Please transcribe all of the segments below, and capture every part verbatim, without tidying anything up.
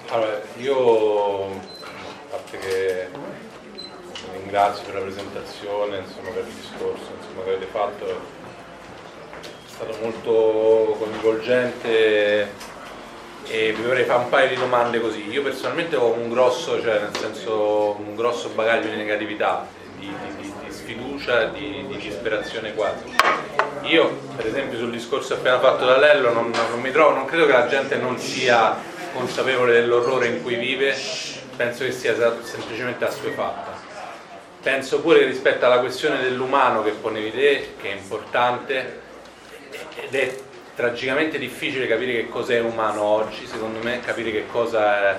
Allora, io, a parte che vi ringrazio per la presentazione, insomma, per il discorso insomma, che avete fatto, è stato molto coinvolgente e vi vorrei fare un paio di domande così. Io personalmente ho un grosso, cioè nel senso, un grosso bagaglio di negatività, di, di, di sfiducia, di, di disperazione quasi. Io, per esempio, sul discorso appena fatto da Lello non, non mi trovo, non credo che la gente non sia consapevole dell'orrore in cui vive, penso che sia semplicemente assuefatta. Penso pure che rispetto alla questione dell'umano che ponevi te, che è importante, ed è tragicamente difficile capire che cos'è umano oggi, secondo me, capire che cosa è,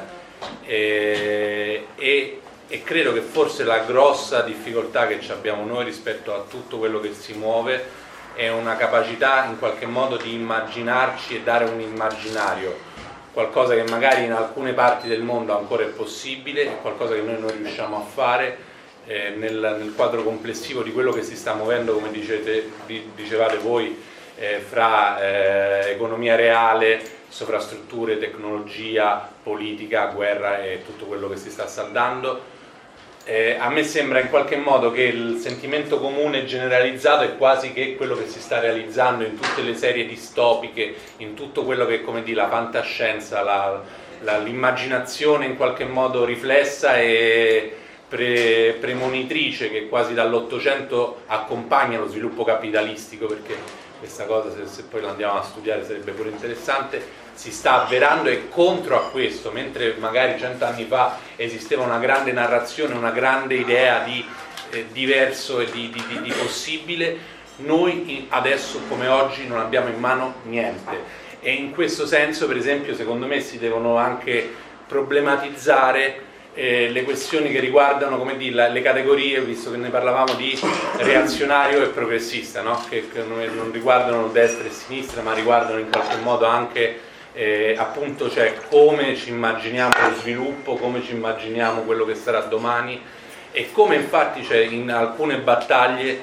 e, e, e credo che forse la grossa difficoltà che abbiamo noi rispetto a tutto quello che si muove è una capacità in qualche modo di immaginarci e dare un immaginario, qualcosa che magari in alcune parti del mondo ancora è possibile e qualcosa che noi non riusciamo a fare eh, nel, nel quadro complessivo di quello che si sta muovendo, come dicete, dicevate voi, eh, fra eh, economia reale, sovrastrutture, tecnologia, politica, guerra e tutto quello che si sta saldando. Eh, a me sembra in qualche modo che il sentimento comune generalizzato è quasi che quello che si sta realizzando in tutte le serie distopiche, in tutto quello che è, come dire, la fantascienza, la, la, l'immaginazione in qualche modo riflessa e pre, premonitrice che quasi dall'Ottocento accompagna lo sviluppo capitalistico, perché questa cosa, se, se poi la andiamo a studiare, sarebbe pure interessante, si sta avverando e contro a questo, mentre magari cent'anni fa esisteva una grande narrazione, una grande idea di eh, diverso e di, di, di, di possibile, noi adesso come oggi non abbiamo in mano niente, e in questo senso, per esempio, secondo me si devono anche problematizzare eh, le questioni che riguardano, come dire, le categorie, visto che ne parlavamo, di reazionario e progressista, no? che, che non riguardano destra e sinistra, ma riguardano in qualche modo anche Eh, appunto, cioè come ci immaginiamo lo sviluppo, come ci immaginiamo quello che sarà domani, e come infatti cioè, in alcune battaglie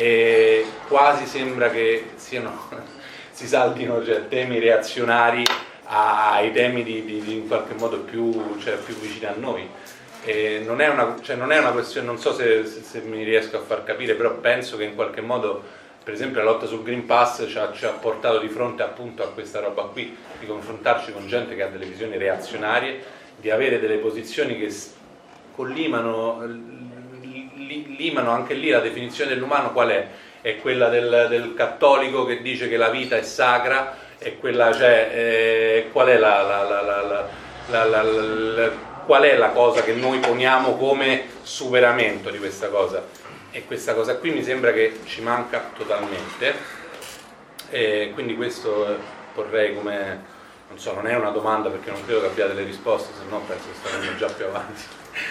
eh, quasi sembra che siano, si saldino cioè, temi reazionari ai temi di, di, di in qualche modo più, cioè, più vicini a noi. Eh, non, è una, cioè, non è una questione, non so se, se, se mi riesco a far capire, però penso che in qualche modo, per esempio, la lotta sul Green Pass ci ha, ci ha portato di fronte appunto a questa roba qui, di confrontarci con gente che ha delle visioni reazionarie, di avere delle posizioni che collimano, li, limano anche lì la definizione dell'umano. Qual è? È quella del, del cattolico che dice che la vita è sacra, è quella, cioè, eh, qual è la, la, la, la, la, la, la, qual è la cosa che noi poniamo come superamento di questa cosa? E questa cosa qui mi sembra che ci manca totalmente, e quindi questo porrei come, non so, non è una domanda perché non credo che abbiate le risposte, se no penso che staremo già più avanti.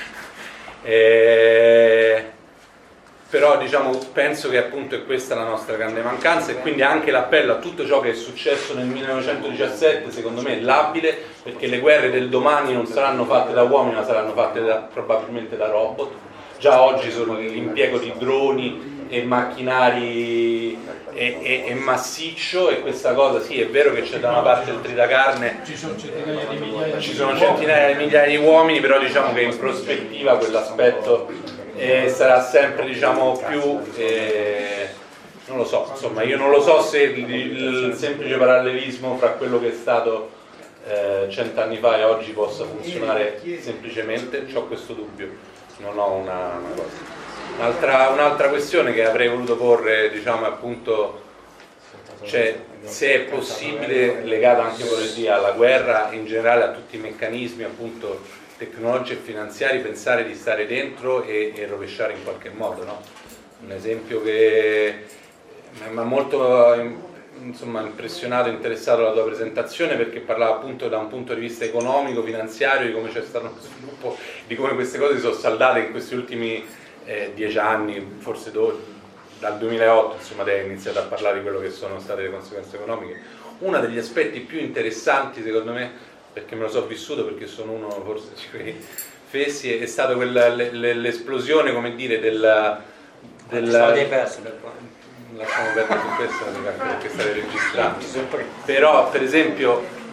E, però diciamo, penso che appunto è questa la nostra grande mancanza, e quindi anche l'appello a tutto ciò che è successo nel millenovecentodiciassette secondo me è labile, perché le guerre del domani non saranno fatte da uomini ma saranno fatte da, probabilmente da robot. Già oggi sono l'impiego di droni e macchinari e, e, e massiccio, e questa cosa sì, è vero che c'è da una parte il tritacarne, ci sono centinaia di migliaia ci sono centinaia di migliaia di uomini, però diciamo che in prospettiva quell'aspetto eh, sarà sempre, diciamo, più eh, non lo so, insomma io non lo so se il, il semplice parallelismo fra quello che è stato eh, cent'anni fa e oggi possa funzionare semplicemente, ho questo dubbio. Non ho una, una cosa. Un'altra, un'altra questione che avrei voluto porre, diciamo, è appunto, cioè, se è possibile, legato anche così alla guerra, in generale a tutti i meccanismi appunto tecnologici e finanziari, pensare di stare dentro e, e rovesciare in qualche modo, no? Un esempio che mi ha molto insomma impressionato e interessato la tua presentazione, perché parlava appunto da un punto di vista economico, finanziario, di come c'è stato uno sviluppo, di come queste cose si sono saldate in questi ultimi eh, dieci anni, forse do, dal duemilaotto, insomma, te hai iniziato a parlare di quello che sono state le conseguenze economiche. Uno degli aspetti più interessanti secondo me, perché me lo so vissuto, perché sono uno forse di quei fessi, è stata quella, l'esplosione, come dire, del, del lasciamo perdere su questo perché state registrando, però per esempio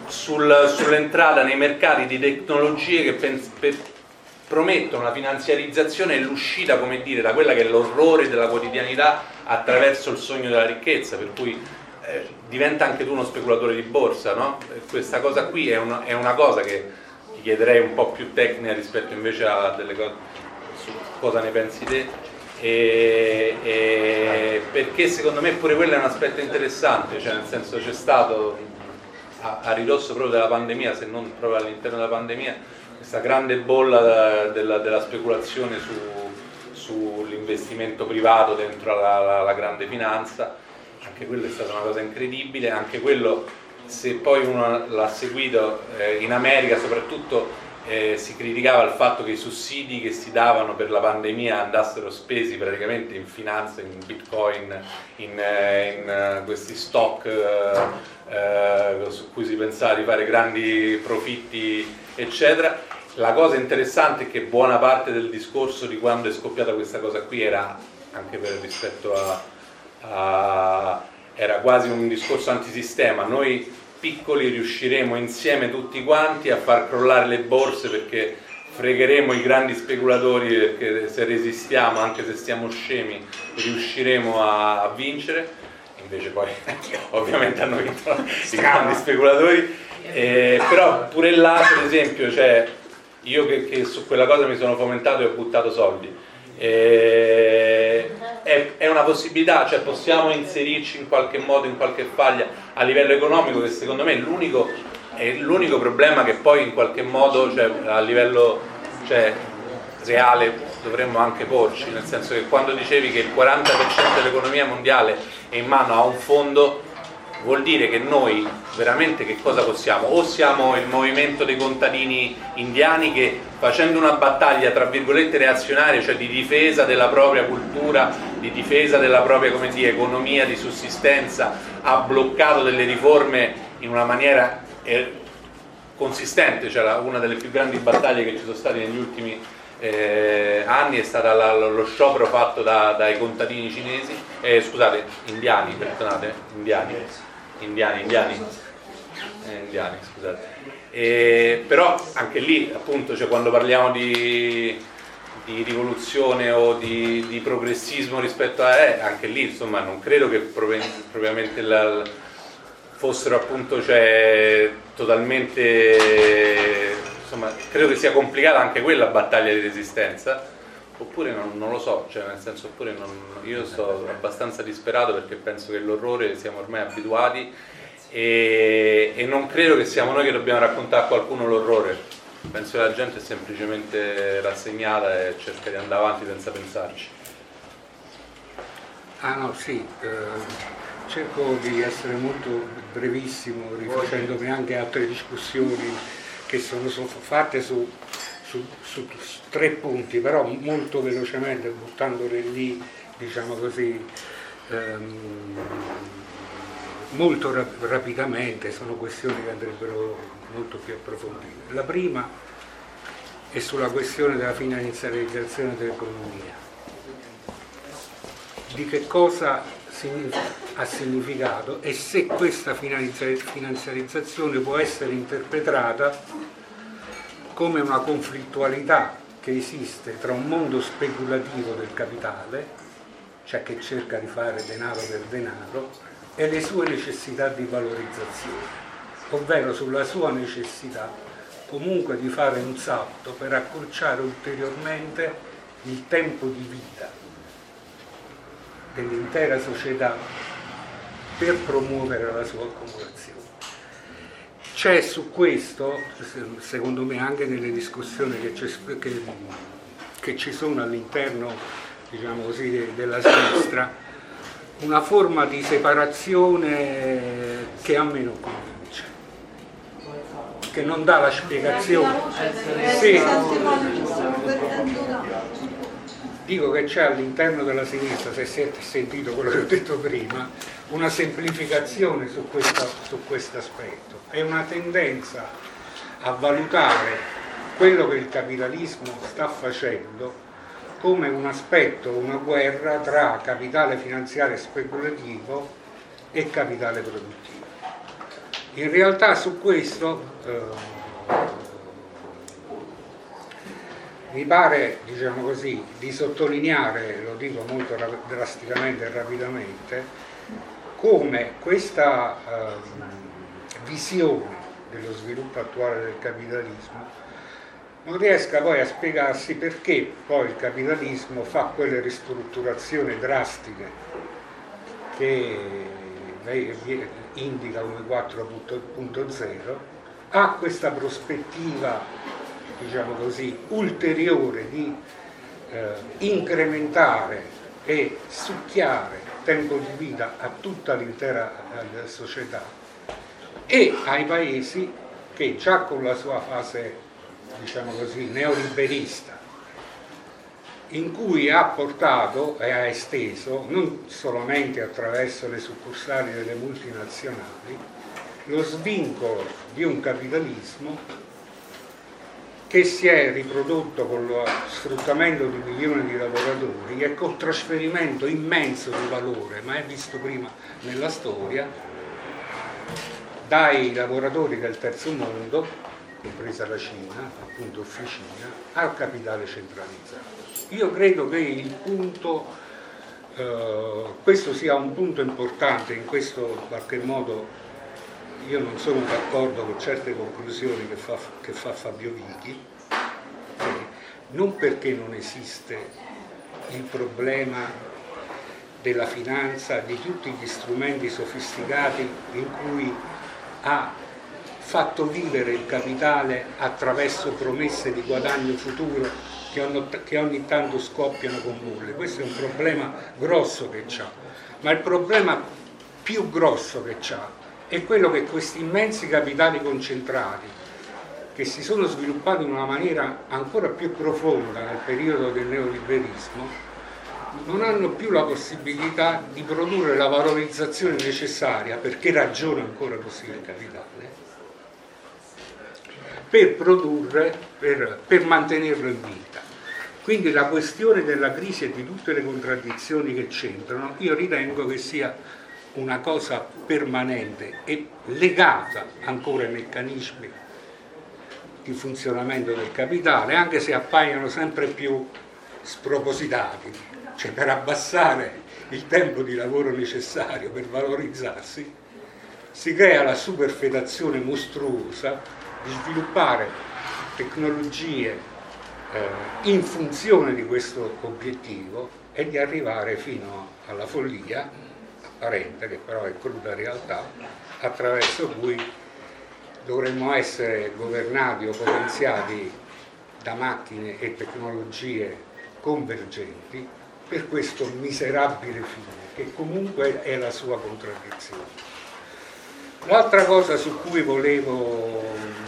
sul, sull'entrata nei mercati di tecnologie che pens- per, promettono la finanziarizzazione e l'uscita, come dire, da quella che è l'orrore della quotidianità attraverso il sogno della ricchezza, per cui eh, diventa anche tu uno speculatore di borsa, no? Questa cosa qui è una, è una cosa che ti chiederei un po' più tecnica rispetto invece a delle cose su cosa ne pensi te. E, e perché secondo me pure quello è un aspetto interessante, cioè nel senso c'è stato a, a ridosso proprio della pandemia, se non proprio all'interno della pandemia, questa grande bolla della, della speculazione su, sull'investimento privato dentro la, la, la grande finanza. Anche quello è stata una cosa incredibile, anche quello, se poi uno l'ha seguito eh, in America soprattutto, Eh, si criticava il fatto che i sussidi che si davano per la pandemia andassero spesi praticamente in finanza, in bitcoin, in, eh, in eh, questi stock eh, eh, su cui si pensava di fare grandi profitti eccetera. La cosa interessante è che buona parte del discorso di quando è scoppiata questa cosa qui era, anche per rispetto a, a era quasi un discorso antisistema. Noi piccoli riusciremo insieme tutti quanti a far crollare le borse perché fregheremo i grandi speculatori, perché se resistiamo, anche se stiamo scemi, riusciremo a, a vincere. Invece poi ovviamente hanno vinto i grandi speculatori, eh, però pure là per esempio, cioè, io che, che su quella cosa mi sono fomentato e ho buttato soldi, eh, è, è una possibilità, cioè possiamo inserirci in qualche modo, in qualche faglia a livello economico, che secondo me è l'unico, è l'unico problema che poi in qualche modo, cioè, a livello cioè, reale dovremmo anche porci, nel senso che quando dicevi che il quaranta per cento dell'economia mondiale è in mano a un fondo, vuol dire che noi veramente che cosa possiamo? O siamo il movimento dei contadini indiani che, facendo una battaglia tra virgolette reazionaria, cioè di difesa della propria cultura, di difesa della propria, come dire, economia di sussistenza, ha bloccato delle riforme in una maniera eh, consistente, cioè la, una delle più grandi battaglie che ci sono state negli ultimi eh, anni è stata la, lo sciopero fatto da, dai contadini cinesi, eh, scusate, indiani, perdonate, indiani. indiani, indiani, eh, indiani scusate. E, però anche lì appunto, cioè, quando parliamo di, di rivoluzione o di, di progressismo rispetto a eh, anche lì insomma non credo che propriamente la, fossero appunto, cioè, totalmente, insomma credo che sia complicata anche quella battaglia di resistenza, oppure non, non lo so, cioè nel senso, oppure non, io sto abbastanza disperato perché penso che l'orrore siamo ormai abituati e, e non credo che siamo noi che dobbiamo raccontare a qualcuno l'orrore, penso che la gente è semplicemente rassegnata e cerca di andare avanti senza pensarci. Ah no, sì, eh, cerco di essere molto brevissimo, rifacendomi anche a altre discussioni che sono, sono fatte su Su, su, su tre punti, però molto velocemente, buttandole lì, diciamo così, ehm, molto rap- rapidamente, sono questioni che andrebbero molto più approfondite. La prima è sulla questione della finanziarizzazione dell'economia. Di che cosa ha significato e se questa finanziarizzazione può essere interpretata come una conflittualità che esiste tra un mondo speculativo del capitale, cioè che cerca di fare denaro per denaro, e le sue necessità di valorizzazione, ovvero sulla sua necessità comunque di fare un salto per accorciare ulteriormente il tempo di vita dell'intera società per promuovere la sua accumulazione. C'è su questo, secondo me anche nelle discussioni che, che, che ci sono all'interno, diciamo così, della sinistra, una forma di separazione che a me non convince, che non dà la spiegazione. Sì. Dico che c'è all'interno della sinistra, se siete sentito quello che ho detto prima, una semplificazione su questo su questo aspetto e una tendenza a valutare quello che il capitalismo sta facendo come un aspetto, una guerra tra capitale finanziario speculativo e capitale produttivo. In realtà su questo eh, mi pare, diciamo così, di sottolineare, lo dico molto ra- drasticamente e rapidamente, come questa eh, visione dello sviluppo attuale del capitalismo non riesca poi a spiegarsi perché poi il capitalismo fa quelle ristrutturazioni drastiche che indica come quattro punto zero, ha questa prospettiva, diciamo così, ulteriore di eh, incrementare e succhiare tempo di vita a tutta l'intera eh, società e ai paesi che già con la sua fase, diciamo così, neoliberista, in cui ha portato e ha esteso, non solamente attraverso le succursali delle multinazionali, lo svincolo di un capitalismo che si è riprodotto con lo sfruttamento di milioni di lavoratori e col trasferimento immenso di valore, mai visto prima nella storia, dai lavoratori del terzo mondo, compresa la Cina, appunto officina, al capitale centralizzato. Io credo che il punto, eh, questo sia un punto importante, in questo in qualche modo io non sono d'accordo con certe conclusioni che fa, che fa Fabio Vichi, eh, non perché non esiste il problema della finanza, di tutti gli strumenti sofisticati in cui ha fatto vivere il capitale attraverso promesse di guadagno futuro che, hanno, che ogni tanto scoppiano con bulle. Questo è un problema grosso che c'ha, ma il problema più grosso che c'ha è quello che questi immensi capitali concentrati, che si sono sviluppati in una maniera ancora più profonda nel periodo del neoliberismo, non hanno più la possibilità di produrre la valorizzazione necessaria, perché ragiona ancora così il capitale, per produrre, per, per mantenerlo in vita. Quindi la questione della crisi e di tutte le contraddizioni che c'entrano, io ritengo che sia una cosa permanente e legata ancora ai meccanismi di funzionamento del capitale, anche se appaiono sempre più spropositati. Cioè, per abbassare il tempo di lavoro necessario per valorizzarsi, si crea la superfetazione mostruosa di sviluppare tecnologie eh, in funzione di questo obiettivo e di arrivare fino alla follia apparente, che però è cruda realtà, attraverso cui dovremmo essere governati o potenziati da macchine e tecnologie convergenti per questo miserabile fine, che comunque è la sua contraddizione. L'altra cosa su cui volevo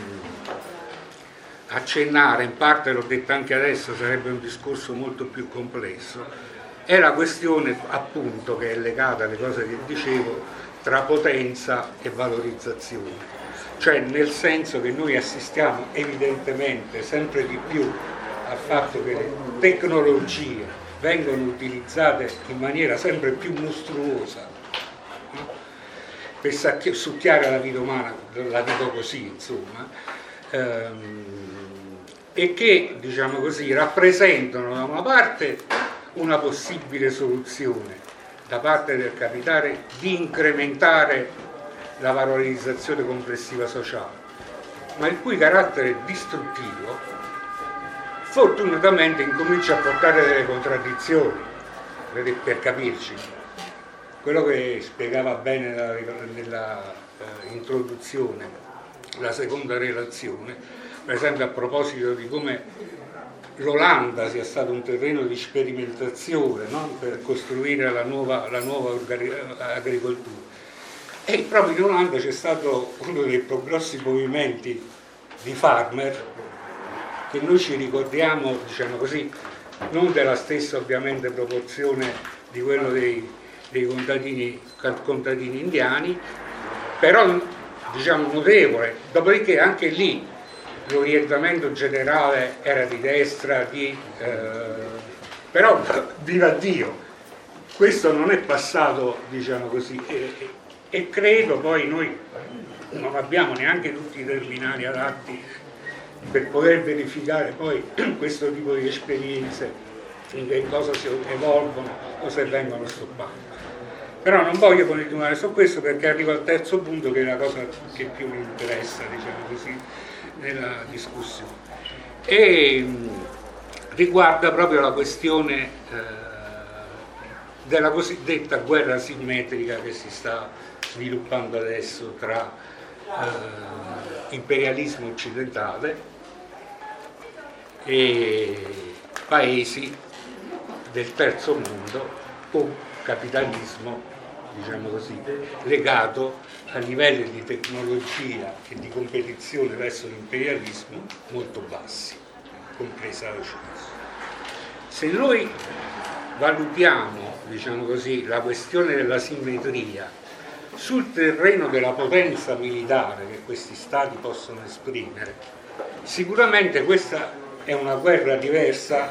accennare, in parte l'ho detto anche adesso, sarebbe un discorso molto più complesso, è la questione appunto che è legata alle cose che dicevo tra potenza e valorizzazione, cioè nel senso che noi assistiamo evidentemente sempre di più al fatto che le tecnologie vengono utilizzate in maniera sempre più mostruosa, no? Per succhiare la vita umana, la dico così, insomma, ehm, e che, diciamo così, rappresentano da una parte una possibile soluzione da parte del capitale di incrementare la valorizzazione complessiva sociale, ma il cui carattere distruttivo fortunatamente incomincia a portare delle contraddizioni, per capirci. Quello che spiegava bene nella, nella eh, introduzione, la seconda relazione, per esempio a proposito di come l'Olanda sia stato un terreno di sperimentazione, no? Per costruire la nuova, la nuova agricoltura. E proprio in Olanda c'è stato uno dei più grossi movimenti di farmer, che noi ci ricordiamo, diciamo così, non della stessa ovviamente proporzione di quello dei, dei contadini, contadini indiani, però diciamo notevole, dopodiché anche lì l'orientamento generale era di destra, di, eh, però viva Dio, questo non è passato, diciamo così, e, e credo poi noi non abbiamo neanche tutti i terminali adatti per poter verificare poi questo tipo di esperienze in che cosa si evolvono o se vengono stoppate. Però non voglio continuare su questo perché arrivo al terzo punto, che è la cosa che più mi interessa, diciamo così, nella discussione, e riguarda proprio la questione eh, della cosiddetta guerra simmetrica che si sta sviluppando adesso tra eh, imperialismo occidentale e paesi del terzo mondo o capitalismo, diciamo così, legato a livelli di tecnologia e di competizione verso l'imperialismo molto bassi, compresa la Cina. Se noi valutiamo, diciamo così, la questione della simmetria sul terreno della potenza militare che questi stati possono esprimere, sicuramente questa è una guerra diversa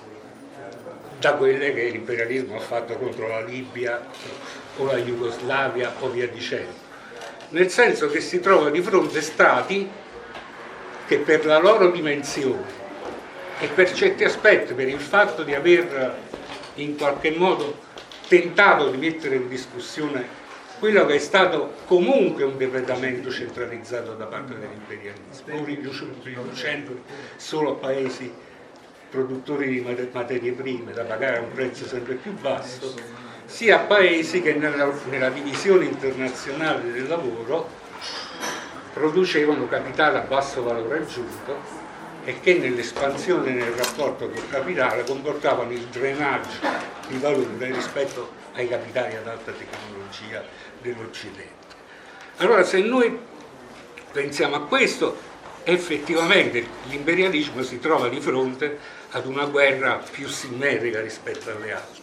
da quelle che l'imperialismo ha fatto contro la Libia o la Jugoslavia o via dicendo, nel senso che si trova di fronte a stati che per la loro dimensione e per certi aspetti per il fatto di aver in qualche modo tentato di mettere in discussione quello che è stato comunque un depredamento centralizzato da parte dell'imperialismo, riducendo solo a paesi produttori di materie prime da pagare a un prezzo sempre più basso, sia a paesi che nella, nella divisione internazionale del lavoro producevano capitale a basso valore aggiunto e che nell'espansione nel rapporto col capitale comportavano il drenaggio di valore rispetto ai capitali ad alta tecnologia dell'Occidente. Allora, se noi pensiamo a questo, effettivamente l'imperialismo si trova di fronte ad una guerra più simmetrica rispetto alle altre.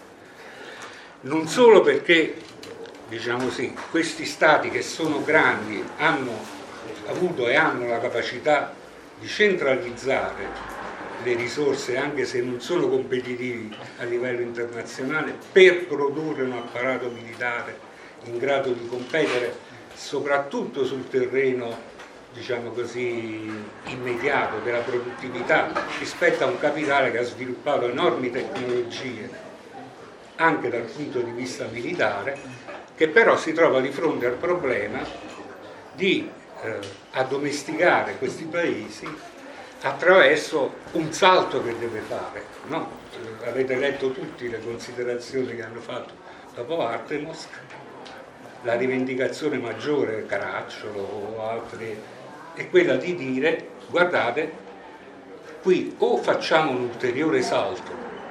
Non solo perché, diciamo così, questi stati che sono grandi hanno avuto e hanno la capacità di centralizzare le risorse, anche se non sono competitivi a livello internazionale, per produrre un apparato militare in grado di competere soprattutto sul terreno, diciamo così, immediato della produttività rispetto a un capitale che ha sviluppato enormi tecnologie anche dal punto di vista militare, che però si trova di fronte al problema di eh, addomesticare questi paesi attraverso un salto che deve fare, no? Avete letto tutti le considerazioni che hanno fatto dopo Artemis, la rivendicazione maggiore, Caracciolo o altri, è quella di dire: guardate, qui o facciamo un ulteriore salto,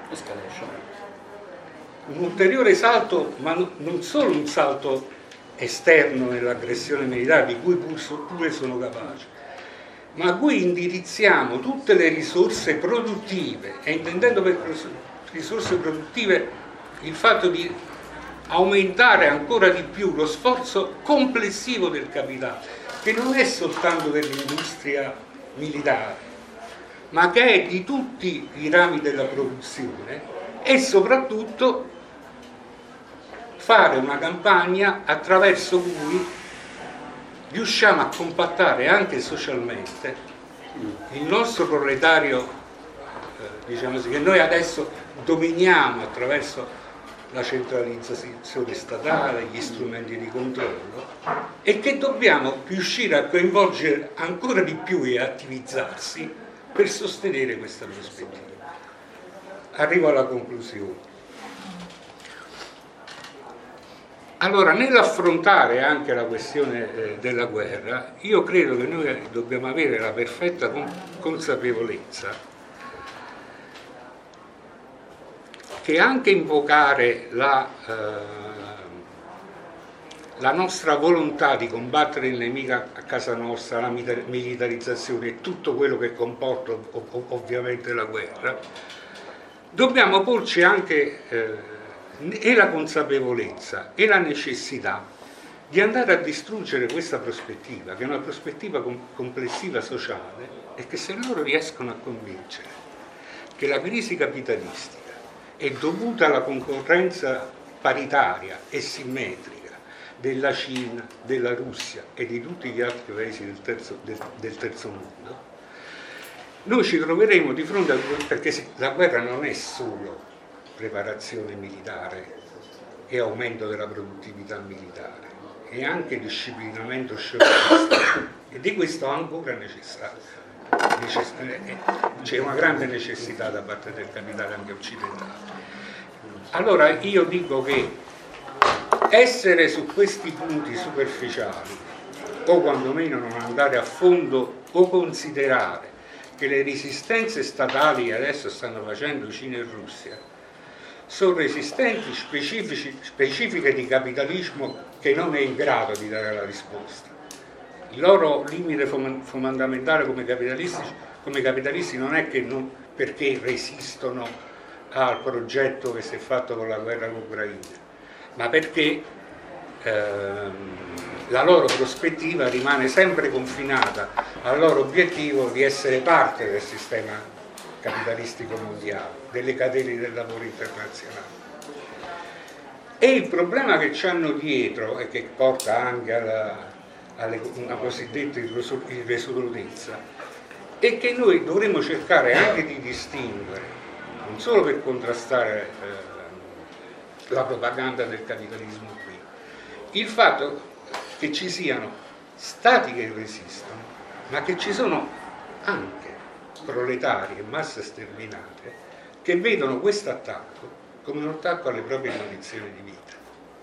un ulteriore salto, ma non solo un salto esterno nell'aggressione militare, di cui pure sono capaci, ma qui indirizziamo tutte le risorse produttive, e intendendo per risorse produttive il fatto di aumentare ancora di più lo sforzo complessivo del capitale, che non è soltanto dell'industria militare, ma che è di tutti i rami della produzione, e soprattutto fare una campagna attraverso cui riusciamo a compattare anche socialmente il nostro proletario, eh, diciamo così, che noi adesso dominiamo attraverso la centralizzazione statale, gli strumenti di controllo, e che dobbiamo riuscire a coinvolgere ancora di più e attivizzarsi per sostenere questa prospettiva. Arrivo alla conclusione. Allora, nell'affrontare anche la questione eh, della guerra, io credo che noi dobbiamo avere la perfetta consapevolezza che anche invocare la, eh, la nostra volontà di combattere il nemico a casa nostra, la militarizzazione e tutto quello che comporta ov- ovviamente la guerra, dobbiamo porci anche eh, e la consapevolezza e la necessità di andare a distruggere questa prospettiva, che è una prospettiva com- complessiva sociale, e che se loro riescono a convincere che la crisi capitalistica è dovuta alla concorrenza paritaria e simmetrica della Cina, della Russia e di tutti gli altri paesi del terzo, del, del terzo mondo, noi ci troveremo di fronte a, perché la guerra non è solo preparazione militare e aumento della produttività militare, è anche disciplinamento scioltista, e di questo ancora necessario. C'è una grande necessità da parte del capitale anche occidentale. Allora io dico che essere su questi punti superficiali, o quantomeno non andare a fondo, o considerare che le resistenze statali che adesso stanno facendo Cina e Russia sono resistenti specifici, specifiche di capitalismo che non è in grado di dare la risposta. Il loro limite fondamentale come capitalisti, come capitalisti non è che non, perché resistono al progetto che si è fatto con la guerra con l'Ucraina, ma perché ehm, la loro prospettiva rimane sempre confinata al loro obiettivo di essere parte del sistema capitalistico mondiale, delle catene del lavoro internazionale. E il problema che ci hanno dietro e che porta anche alla alle, una cosiddetta irresolutezza, e che noi dovremmo cercare anche di distinguere, non solo per contrastare eh, la propaganda del capitalismo qui, il fatto che ci siano stati che resistono, ma che ci sono anche proletari e masse sterminate che vedono questo attacco come un attacco alle proprie condizioni di vita.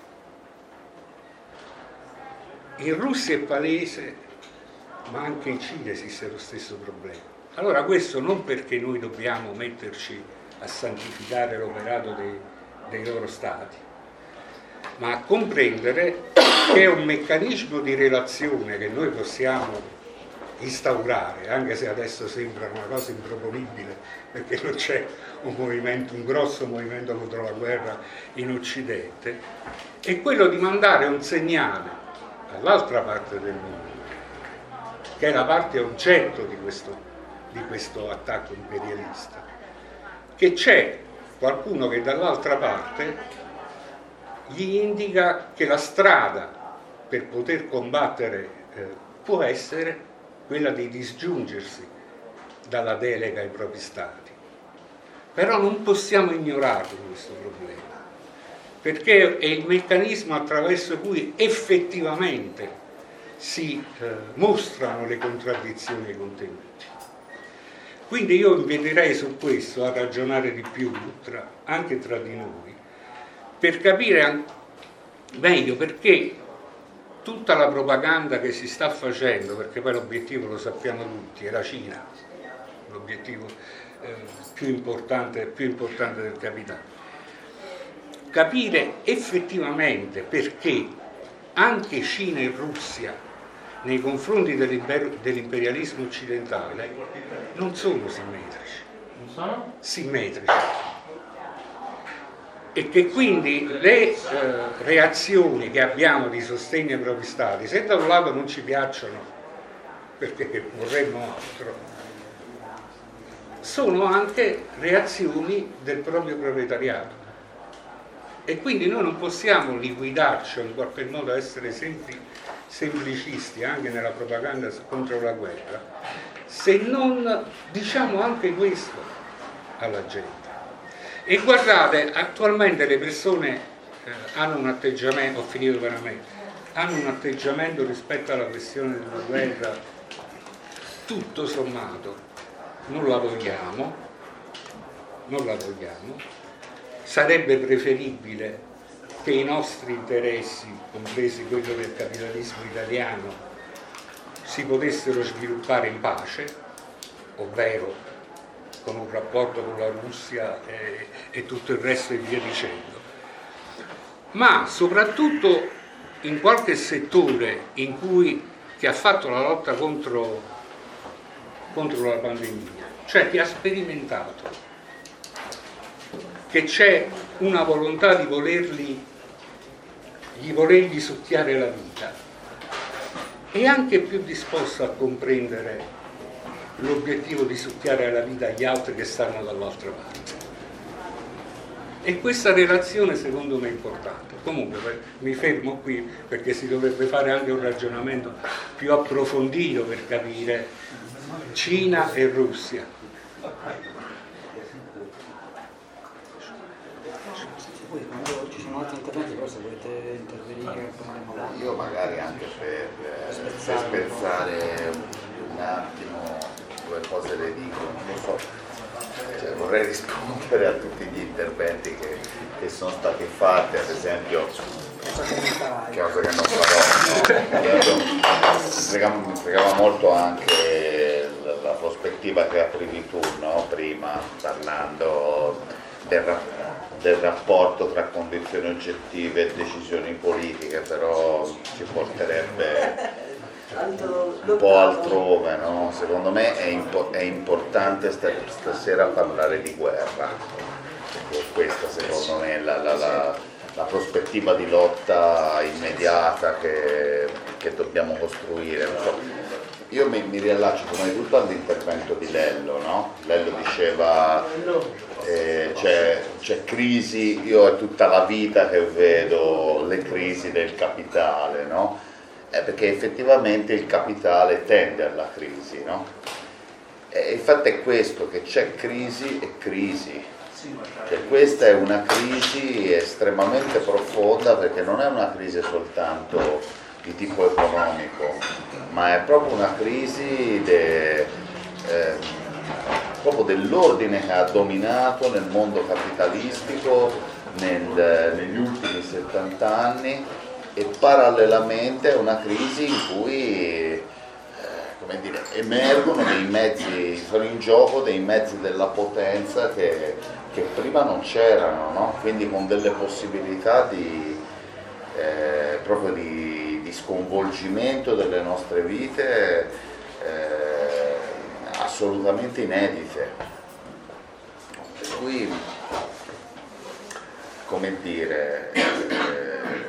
In Russia è palese, ma anche in Cina esiste lo stesso problema. Allora questo non perché noi dobbiamo metterci a santificare l'operato dei, dei loro stati, ma a comprendere che è un meccanismo di relazione che noi possiamo instaurare, anche se adesso sembra una cosa improponibile, perché non c'è un movimento, un grosso movimento contro la guerra in Occidente, è quello di mandare un segnale all'altra parte del mondo, che è la parte oggetto di questo, di questo attacco imperialista, che c'è qualcuno che dall'altra parte gli indica che la strada per poter combattere eh, può essere quella di disgiungersi dalla delega ai propri stati. Però non possiamo ignorare questo problema, perché è il meccanismo attraverso cui effettivamente si eh, mostrano le contraddizioni contenute. Quindi io inviterei su questo a ragionare di più, tra, anche tra di noi, per capire meglio perché tutta la propaganda che si sta facendo, perché poi l'obiettivo lo sappiamo tutti, è la Cina, l'obiettivo eh, più importante, più importante del capitale. Capire effettivamente perché anche Cina e Russia nei confronti dell'imperialismo occidentale non sono simmetrici, non sono simmetrici, e che quindi le eh, reazioni che abbiamo di sostegno ai propri stati, se da un lato non ci piacciono perché vorremmo altro, sono anche reazioni del proprio proletariato. E quindi noi non possiamo liquidarci o in qualche modo essere sempli, semplicisti anche nella propaganda contro la guerra, se non diciamo anche questo alla gente. E guardate, attualmente le persone eh, hanno un atteggiamento, ho finito veramente, hanno un atteggiamento rispetto alla questione della guerra, tutto sommato, non la vogliamo, non la vogliamo. Sarebbe preferibile che i nostri interessi, compresi quello del capitalismo italiano, si potessero sviluppare in pace, ovvero con un rapporto con la Russia e, e tutto il resto e via dicendo. Ma soprattutto in qualche settore in cui, che ha fatto la lotta contro, contro la pandemia, cioè che ha sperimentato che c'è una volontà di volerli, di volergli succhiare la vita, è anche più disposto a comprendere l'obiettivo di succhiare la vita agli altri che stanno dall'altra parte. E questa relazione secondo me è importante. Comunque mi fermo qui perché si dovrebbe fare anche un ragionamento più approfondito per capire Cina e Russia. Poi quando ci sono altri interventi, però se volete intervenire io magari anche per, per spezzare un attimo due cose le dico, non lo so, cioè, vorrei rispondere a tutti gli interventi che, che sono stati fatti, ad esempio cosa che non farò, no? mi, fregava, mi fregava molto anche la, la prospettiva che aprivi tu, no? Prima parlando del rapporto del rapporto tra condizioni oggettive e decisioni politiche, però ci porterebbe un po' altrove, no? Secondo me è, impo- è importante stasera parlare di guerra, perché questa secondo me è la, la, la, la prospettiva di lotta immediata che, che dobbiamo costruire. Non so, io mi, mi riallaccio prima di tutto all'intervento di Lello, no? Lello diceva eh, c'è, c'è crisi, io è tutta la vita che vedo le crisi del capitale, no? Eh, perché effettivamente il capitale tende alla crisi, no? E il fatto è questo, che c'è crisi e crisi, cioè, questa è una crisi estremamente profonda, perché non è una crisi soltanto di tipo economico, ma è proprio una crisi de, eh, proprio dell'ordine che ha dominato nel mondo capitalistico nel, negli ultimi settanta anni, e parallelamente è una crisi in cui eh, come dire, emergono dei mezzi, sono in gioco dei mezzi della potenza che, che prima non c'erano, no? Quindi con delle possibilità di, eh, proprio di, di sconvolgimento delle nostre vite eh, assolutamente inedite. Per cui, come dire, eh,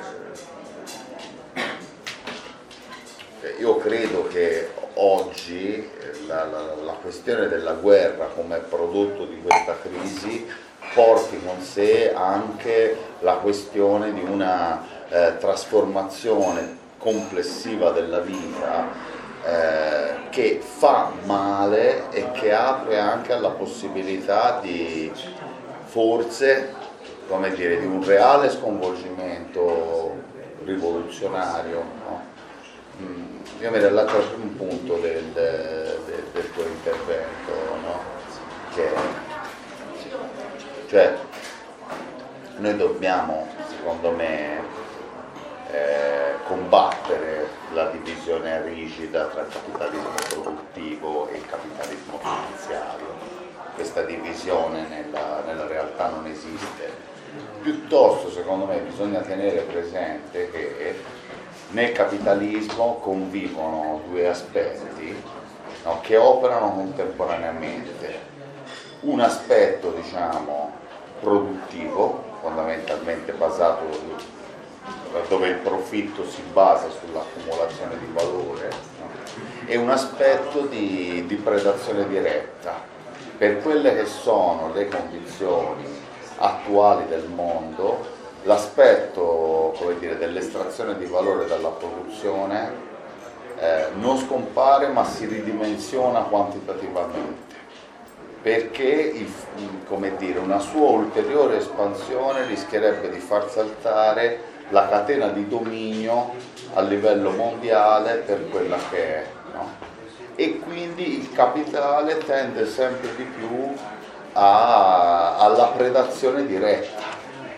io credo che oggi la, la, la questione della guerra come prodotto di questa crisi porti con sé anche la questione di una eh, trasformazione complessiva della vita eh, che fa male e che apre anche alla possibilità di forse, come dire, di un reale sconvolgimento rivoluzionario, no? Io mi riallaccio al primo punto del, del, del tuo intervento, no? Che, cioè, noi dobbiamo, secondo me, eh, combattere la divisione rigida tra il capitalismo produttivo e il capitalismo finanziario. Questa divisione nella, nella realtà non esiste. Piuttosto, secondo me, bisogna tenere presente che nel capitalismo convivono due aspetti, no, che operano contemporaneamente. Un aspetto, diciamo, produttivo, fondamentalmente basato, dove il profitto si basa sull'accumulazione di valore, no? E un aspetto di, di predazione diretta. Per quelle che sono le condizioni attuali del mondo, l'aspetto, come dire, dell'estrazione di valore dalla produzione eh, non scompare, ma si ridimensiona quantitativamente, perché il, come dire, una sua ulteriore espansione rischierebbe di far saltare la catena di dominio a livello mondiale per quella che è, no? E quindi il capitale tende sempre di più a, alla predazione diretta.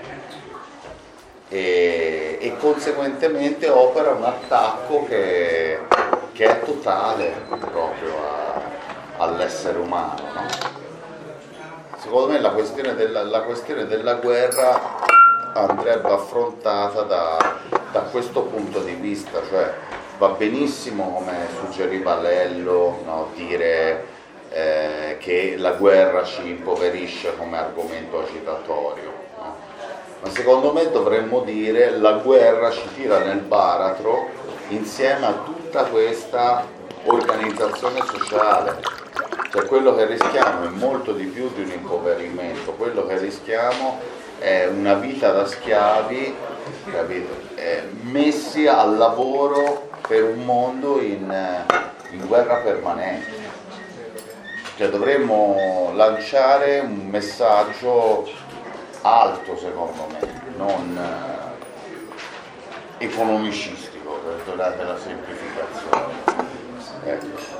E, e conseguentemente opera un attacco che, che è totale proprio a, all'essere umano, no? Secondo me la questione della, la questione della guerra andrebbe affrontata da, da questo punto di vista, cioè va benissimo, come suggeriva Lello, no, dire eh, che la guerra ci impoverisce come argomento agitatorio. Ma secondo me dovremmo dire la guerra ci tira nel baratro insieme a tutta questa organizzazione sociale Cioè quello che rischiamo è molto di più di un impoverimento, quello che rischiamo è una vita da schiavi, capito? Eh, messi al lavoro per un mondo in, in guerra permanente. Cioè dovremmo lanciare un messaggio alto, secondo me, non eh, economicistico, perdonate la semplificazione. Ecco.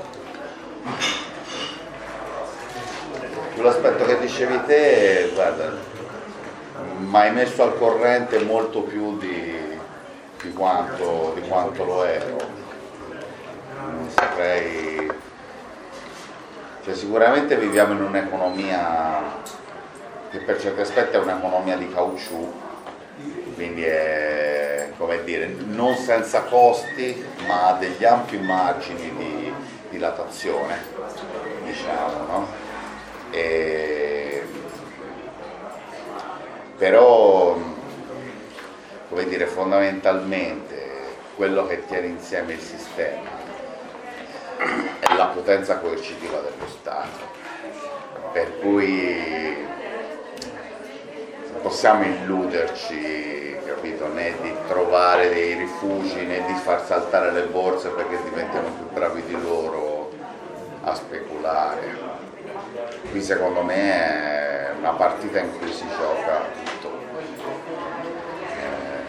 Sull'aspetto che dicevi te, guarda, mi hai messo al corrente molto più di, di, quanto, di quanto lo ero. Non saprei. Cioè, sicuramente viviamo in un'economia che per certi aspetti è un'economia di caucciù, quindi è, come dire, non senza costi, ma ha degli ampi margini di dilatazione, diciamo, no? E, però, come dire, fondamentalmente quello che tiene insieme il sistema è la potenza coercitiva dello Stato, per cui non possiamo illuderci, capito, né di trovare dei rifugi né di far saltare le borse perché diventiamo più bravi di loro a speculare. Qui secondo me è una partita in cui si gioca tutto. Eh.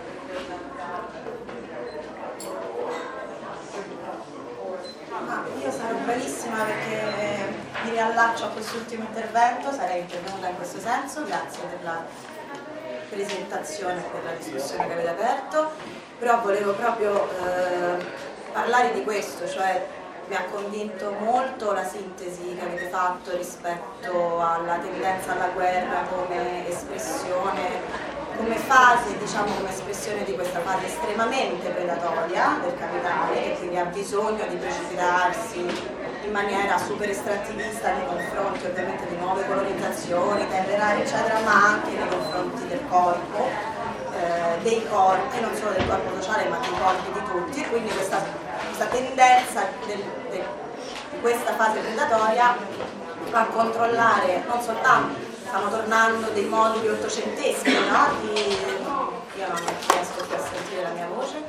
Ma io sarò bravissima perché mi riallaccio a quest'ultimo intervento, sarei intervenuta in questo senso, grazie per la presentazione e per la discussione che avete aperto, però volevo proprio eh, parlare di questo, cioè mi ha convinto molto la sintesi che avete fatto rispetto alla tendenza alla guerra come espressione, come fase, diciamo come espressione di questa fase estremamente predatoria del capitale, che quindi ha bisogno di precipitarsi in maniera super estrattivista nei confronti ovviamente di nuove colonizzazioni, terre rare eccetera, ma anche nei confronti del corpo, eh, dei corpi, non solo del corpo sociale ma dei corpi di tutti, e quindi questa questa tendenza del, del, di questa fase predatoria a controllare non soltanto, stanno tornando dei moduli ottocenteschi, no? Di, io non riesco più a sentire la mia voce,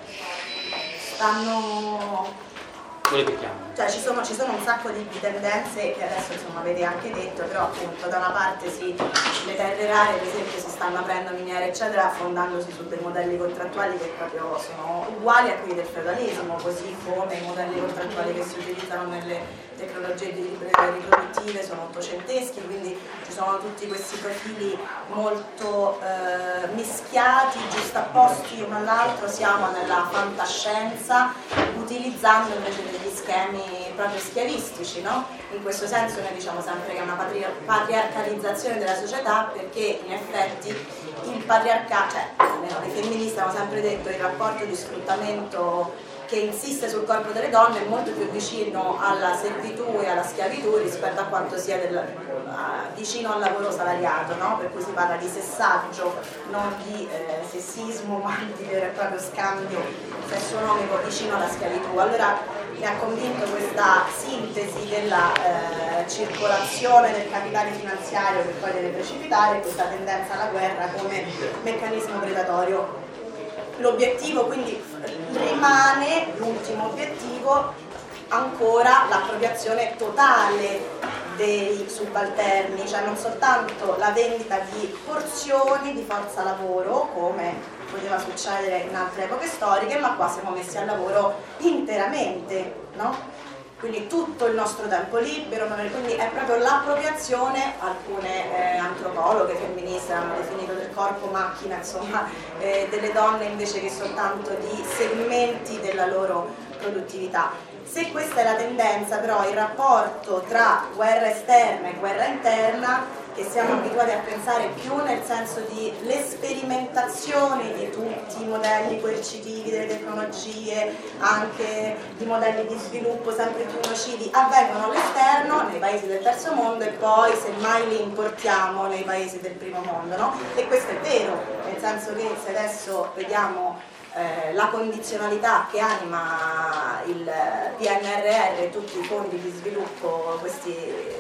stanno, cioè ci sono, ci sono un sacco di, di tendenze che adesso insomma avete anche detto, però appunto da una parte sì, le terre rare per esempio si stanno aprendo miniere eccetera fondandosi su dei modelli contrattuali che proprio sono uguali a quelli del feudalismo, così come i modelli contrattuali che si utilizzano nelle tecnologie riproduttive sono ottocenteschi, quindi ci sono tutti questi profili molto eh, mischiati, giustapposti uno all'altro, siamo nella fantascienza utilizzando invece degli schemi proprio schiavistici, no? In questo senso noi diciamo sempre che è una patri- patriarcalizzazione della società, perché in effetti il patriarcato, cioè almeno le femministe hanno sempre detto il rapporto di sfruttamento che insiste sul corpo delle donne è molto più vicino alla servitù e alla schiavitù rispetto a quanto sia del, uh, vicino al lavoro salariato, no? Per cui si parla di sessaggio, non di eh, sessismo, ma di vero e proprio scambio sessonomico vicino alla schiavitù. Allora mi ha convinto questa sintesi della eh, circolazione del capitale finanziario che poi deve precipitare, questa tendenza alla guerra come meccanismo predatorio. L'obiettivo quindi rimane, l'ultimo obiettivo, ancora l'appropriazione totale dei subalterni, cioè non soltanto la vendita di porzioni di forza lavoro, come poteva succedere in altre epoche storiche, ma qua siamo messi al lavoro interamente, no? Quindi tutto il nostro tempo libero, quindi è proprio l'appropriazione, alcune eh, antropologhe femministe hanno definito del corpo macchina, insomma, eh, delle donne invece che soltanto di segmenti della loro produttività. Se questa è la tendenza, però il rapporto tra guerra esterna e guerra interna, che siamo abituati a pensare più nel senso di le sperimentazioni di tutti i modelli coercitivi delle tecnologie, anche di modelli di sviluppo sempre più nocivi, avvengono all'esterno, nei paesi del terzo mondo, e poi semmai li importiamo nei paesi del primo mondo, no? E questo è vero, nel senso che se adesso vediamo eh, la condizionalità che anima il P N R R e tutti i fondi di sviluppo, questi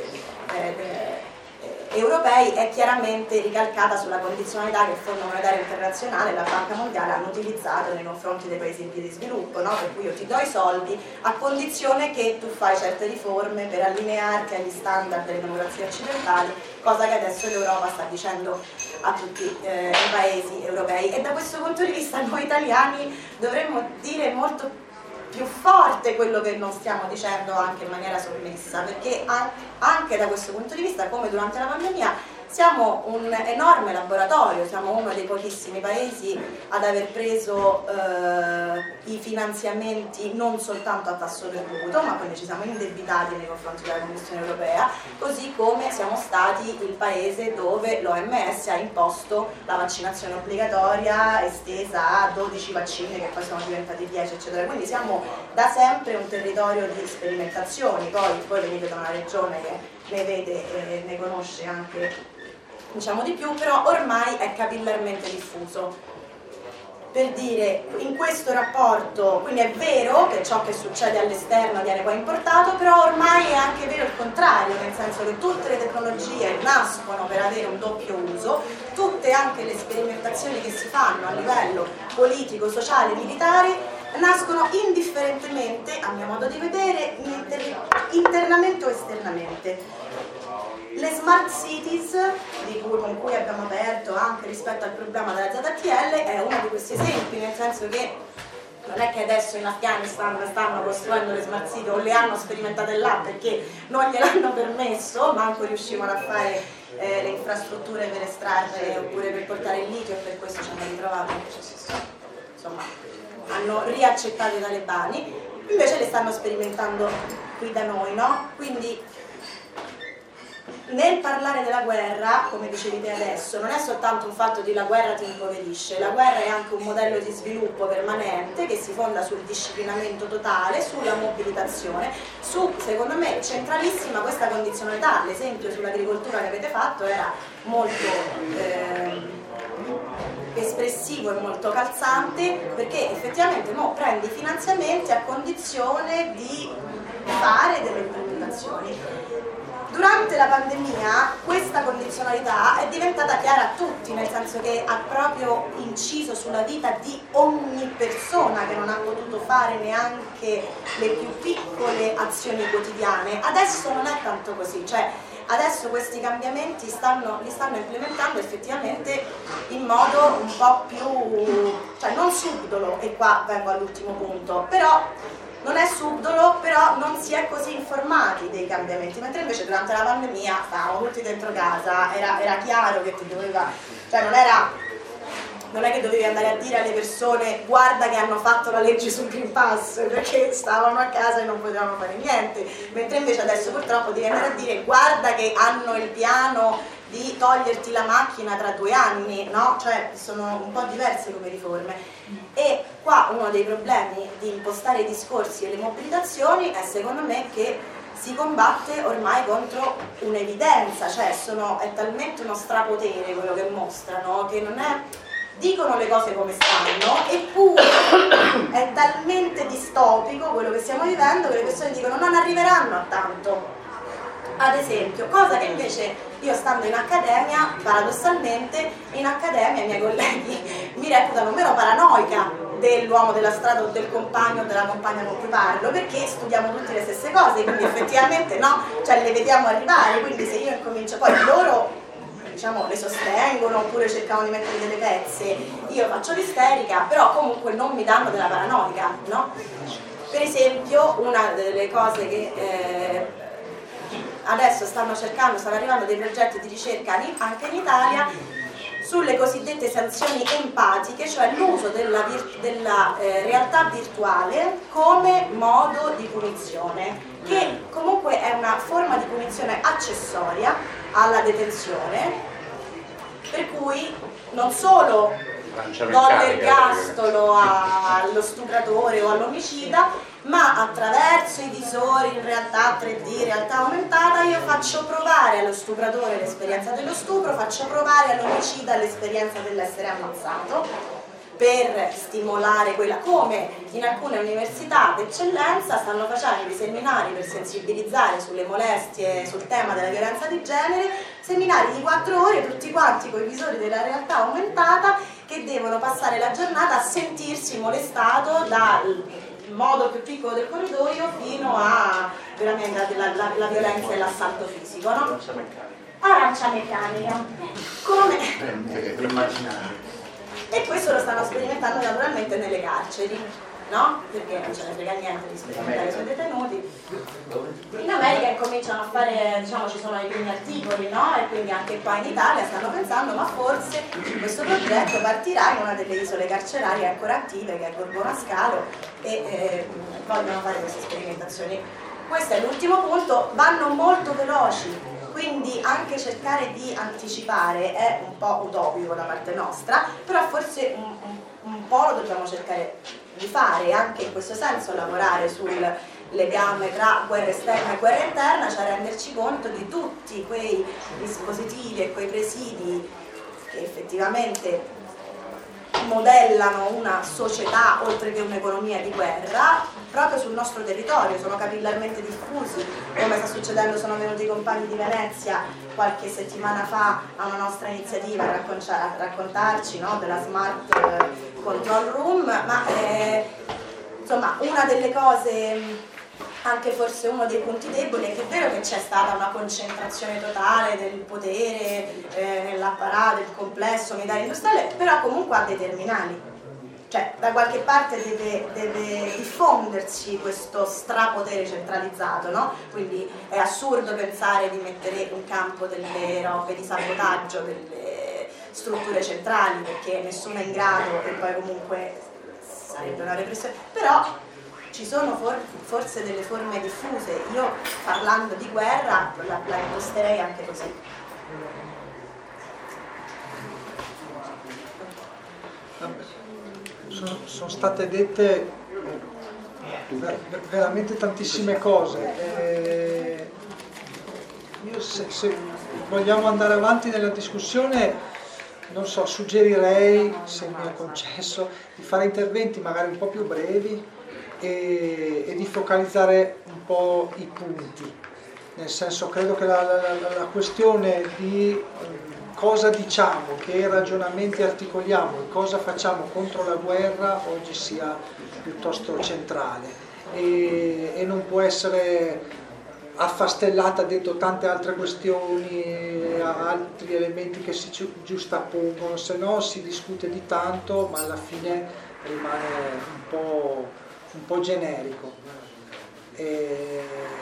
eh, europei, è chiaramente ricalcata sulla condizionalità che il Fondo Monetario Internazionale e la Banca Mondiale hanno utilizzato nei confronti dei paesi in via di sviluppo, no? Per cui io ti do i soldi a condizione che tu fai certe riforme per allinearti agli standard delle democrazie occidentali, cosa che adesso l'Europa sta dicendo a tutti eh, i paesi europei, e da questo punto di vista noi italiani dovremmo dire molto più forte quello che non stiamo dicendo anche in maniera sommessa, perché anche da questo punto di vista, come durante la pandemia, siamo un enorme laboratorio, siamo uno dei pochissimi paesi ad aver preso eh, i finanziamenti non soltanto a tasso perduto, ma quindi ci siamo indebitati nei confronti della Commissione europea, così come siamo stati il paese dove l'O M S ha imposto la vaccinazione obbligatoria estesa a dodici vaccini che poi sono diventati dieci, eccetera. Quindi siamo da sempre un territorio di sperimentazioni. Poi voi venite da una regione che ne vede e ne conosce anche, diciamo, di più, però ormai è capillarmente diffuso. Per dire, in questo rapporto, quindi è vero che ciò che succede all'esterno viene poi importato, però ormai è anche vero il contrario, nel senso che tutte le tecnologie nascono per avere un doppio uso, tutte anche le sperimentazioni che si fanno a livello politico, sociale, militare, nascono indifferentemente, a mio modo di vedere, internamente o esternamente. Le smart cities, di cui, con cui abbiamo aperto anche rispetto al problema della Z T L, è uno di questi esempi, nel senso che non è che adesso in Afghanistan stanno costruendo le smart city o le hanno sperimentate là perché non gliel'hanno permesso, manco riuscivano a fare eh, le infrastrutture per estrarre oppure per portare il litio, e per questo ci hanno ritrovato, insomma, hanno riaccettato i talebani, invece le stanno sperimentando qui da noi, no? Quindi nel parlare della guerra, come dicevi te adesso, non è soltanto un fatto di la guerra ti impoverisce, la guerra è anche un modello di sviluppo permanente che si fonda sul disciplinamento totale, sulla mobilitazione, su, secondo me, centralissima questa condizionalità. L'esempio sull'agricoltura che avete fatto era molto eh, espressivo e molto calzante, perché effettivamente mo prendi i finanziamenti a condizione di fare delle implementazioni. Durante la pandemia questa condizionalità è diventata chiara a tutti, nel senso che ha proprio inciso sulla vita di ogni persona che non ha potuto fare neanche le più piccole azioni quotidiane. Adesso non è tanto così, cioè adesso questi cambiamenti stanno, li stanno implementando effettivamente in modo un po' più, cioè non subdolo, e qua vengo all'ultimo punto, però non è subdolo, però non si è così informati dei cambiamenti, mentre invece durante la pandemia stavamo tutti dentro casa, era, era chiaro che ti doveva, cioè non era, non è che dovevi andare a dire alle persone guarda che hanno fatto la legge sul Green Pass, perché stavano a casa e non potevano fare niente, mentre invece adesso purtroppo devi andare a dire guarda che hanno il piano di toglierti la macchina tra due anni, no? Cioè sono un po' diverse come riforme. E qua uno dei problemi di impostare i discorsi e le mobilitazioni è, secondo me, che si combatte ormai contro un'evidenza, cioè sono, è talmente uno strapotere quello che mostrano, che non è, dicono le cose come stanno, eppure è talmente distopico quello che stiamo vivendo che le persone dicono non arriveranno a tanto. Ad esempio, cosa che invece io, stando in accademia, paradossalmente in accademia i miei colleghi mi reputano meno paranoica dell'uomo della strada o del compagno o della compagna con cui parlo, perché studiamo tutte le stesse cose, quindi effettivamente no, cioè le vediamo arrivare, quindi se io incomincio, poi loro diciamo le sostengono oppure cercano di mettere delle pezze, io faccio l'isterica, però comunque non mi danno della paranoica, no? Per esempio una delle cose che eh, adesso stanno cercando, stanno arrivando dei progetti di ricerca anche in Italia sulle cosiddette sanzioni empatiche, cioè l'uso della, della eh, realtà virtuale come modo di punizione, che comunque è una forma di punizione accessoria alla detenzione, per cui non solo do l'ergastolo allo stupratore o all'omicida, ma attraverso i visori in realtà tre D, realtà aumentata, io faccio provare allo stupratore l'esperienza dello stupro, faccio provare all'omicida l'esperienza dell'essere ammazzato, per stimolare quella, come in alcune università d'eccellenza stanno facendo i seminari per sensibilizzare sulle molestie, sul tema della violenza di genere, seminari di quattro ore, tutti quanti con i visori della realtà aumentata, che devono passare la giornata a sentirsi molestato dal modo più piccolo del corridoio fino a veramente la, la, la violenza e l'assalto fisico, no? Arancia meccanica. Come? Immaginare. E questo lo stanno sperimentando naturalmente nelle carceri, no? Perché non ce ne frega niente di sperimentare sui detenuti. In America incominciano a fare, diciamo, ci sono i primi articoli, no? E quindi anche qua in Italia stanno pensando, ma forse questo progetto partirà in una delle isole carcerarie ancora attive, che è Borgonascalo, e eh, vogliono fare queste sperimentazioni. Questo è l'ultimo punto, vanno molto veloci. Quindi anche cercare di anticipare è un po' utopico da parte nostra, però forse un, un, un po' lo dobbiamo cercare di fare, anche in questo senso lavorare sul legame tra guerra esterna e guerra interna, cioè renderci conto di tutti quei dispositivi e quei presidi che effettivamente modellano una società oltre che un'economia di guerra proprio sul nostro territorio, sono capillarmente diffusi, come sta succedendo. Sono venuti i compagni di Venezia qualche settimana fa a una nostra iniziativa a, a raccontarci, no, della Smart Control Room, ma eh, insomma una delle cose, anche forse uno dei punti deboli, è che è vero che c'è stata una concentrazione totale del potere eh, nell'apparato, del complesso militare industriale, però comunque ha dei terminali. Cioè, da qualche parte deve, deve diffondersi questo strapotere centralizzato, no? Quindi è assurdo pensare di mettere in campo delle robe di sabotaggio delle strutture centrali, perché nessuno è in grado, e poi comunque sarebbe una repressione. Però ci sono for forse delle forme diffuse. Io, parlando di guerra, la, la imposterei anche così. Sono, sono state dette ver veramente tantissime cose. Eh, io se, se vogliamo andare avanti nella discussione, non so, suggerirei, se mi è concesso, di fare interventi magari un po' più brevi e, e di focalizzare un po' i punti. Nel senso, credo che la, la, la questione di cosa diciamo, che ragionamenti articoliamo e cosa facciamo contro la guerra oggi sia piuttosto centrale e, e non può essere affastellata dentro tante altre questioni, altri elementi che si giustappongono, se no si discute di tanto ma alla fine rimane un po', un po' generico. E,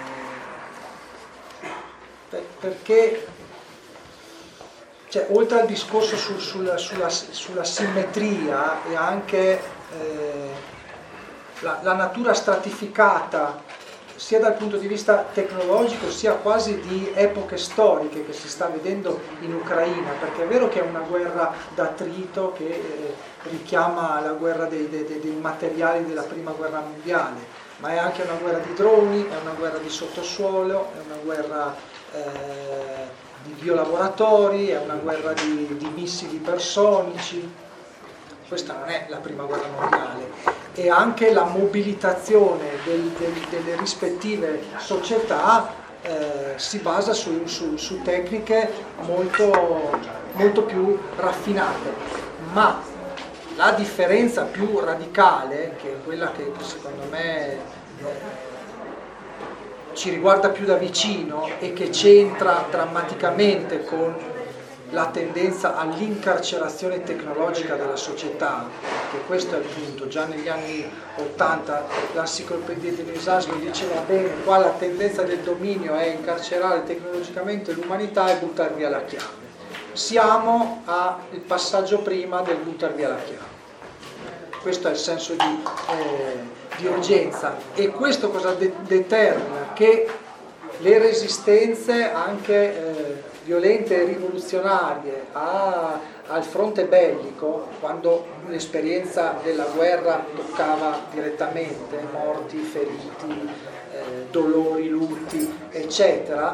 per, perché Cioè, oltre al discorso su, sulla, sulla, sulla simmetria e anche eh, la, la natura stratificata sia dal punto di vista tecnologico sia quasi di epoche storiche che si sta vedendo in Ucraina, perché è vero che è una guerra d'attrito che eh, richiama la guerra dei, dei, dei materiali della prima guerra mondiale, ma è anche una guerra di droni, è una guerra di sottosuolo, è una guerra eh, di biolaboratori, è una guerra di, di missili ipersonici. Questa non è la prima guerra mondiale, e anche la mobilitazione del, del, delle rispettive società eh, si basa su, su, su tecniche molto, molto più raffinate, ma la differenza più radicale, che è quella che secondo me eh, ci riguarda più da vicino e che c'entra drammaticamente con la tendenza all'incarcerazione tecnologica della società, che questo è il punto. Già negli anni ottanta l'enciclopedia di Musasio diceva bene, qua la tendenza del dominio è incarcerare tecnologicamente l'umanità e buttare via la chiave. Siamo al passaggio prima del buttare via la chiave. Questo è il senso di, eh, di urgenza, e questo cosa de determina? Che le resistenze anche eh, violente e rivoluzionarie a, al fronte bellico, quando l'esperienza della guerra toccava direttamente morti, feriti, eh, dolori, lutti, eccetera,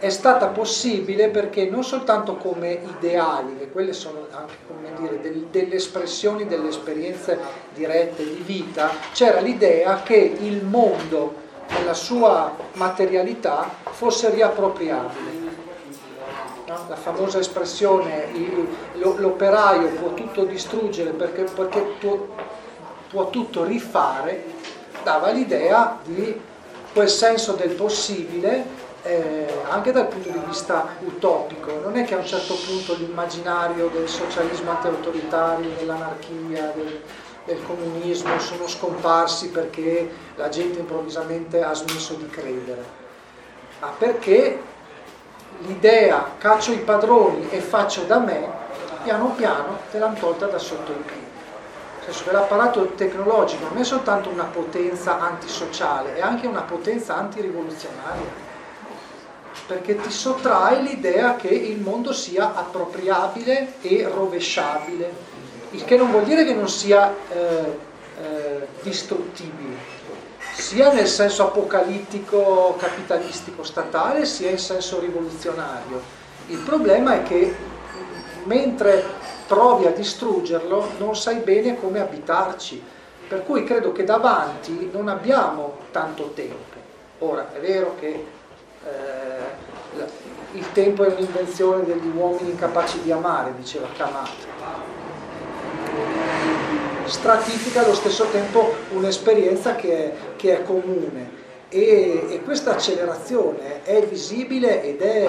è stata possibile perché non soltanto come ideali, che quelle sono anche, come dire, del, delle espressioni delle esperienze dirette di vita, c'era l'idea che il mondo nella sua materialità fosse riappropriabile. No? La famosa espressione l'operaio può tutto distruggere perché, perché può, può tutto rifare, dava l'idea di quel senso del possibile eh, anche dal punto di vista utopico. Non è che a un certo punto l'immaginario del socialismo anti-autoritario, dell'anarchia, del, del comunismo sono scomparsi perché la gente improvvisamente ha smesso di credere, ma perché l'idea caccio i padroni e faccio da me, piano piano te l'hanno tolta da sotto i piedi. Nel senso che l'apparato tecnologico non è soltanto una potenza antisociale, è anche una potenza antirivoluzionaria, perché ti sottrae l'idea che il mondo sia appropriabile e rovesciabile, il che non vuol dire che non sia eh, eh, distruttibile, sia nel senso apocalittico, capitalistico, statale, sia in senso rivoluzionario. Il problema è che mentre provi a distruggerlo non sai bene come abitarci, per cui credo che davanti non abbiamo tanto tempo. Ora, è vero che eh, il tempo è un'invenzione degli uomini incapaci di amare, diceva Kamat. Stratifica allo stesso tempo un'esperienza che è, che è comune e, e questa accelerazione è visibile ed è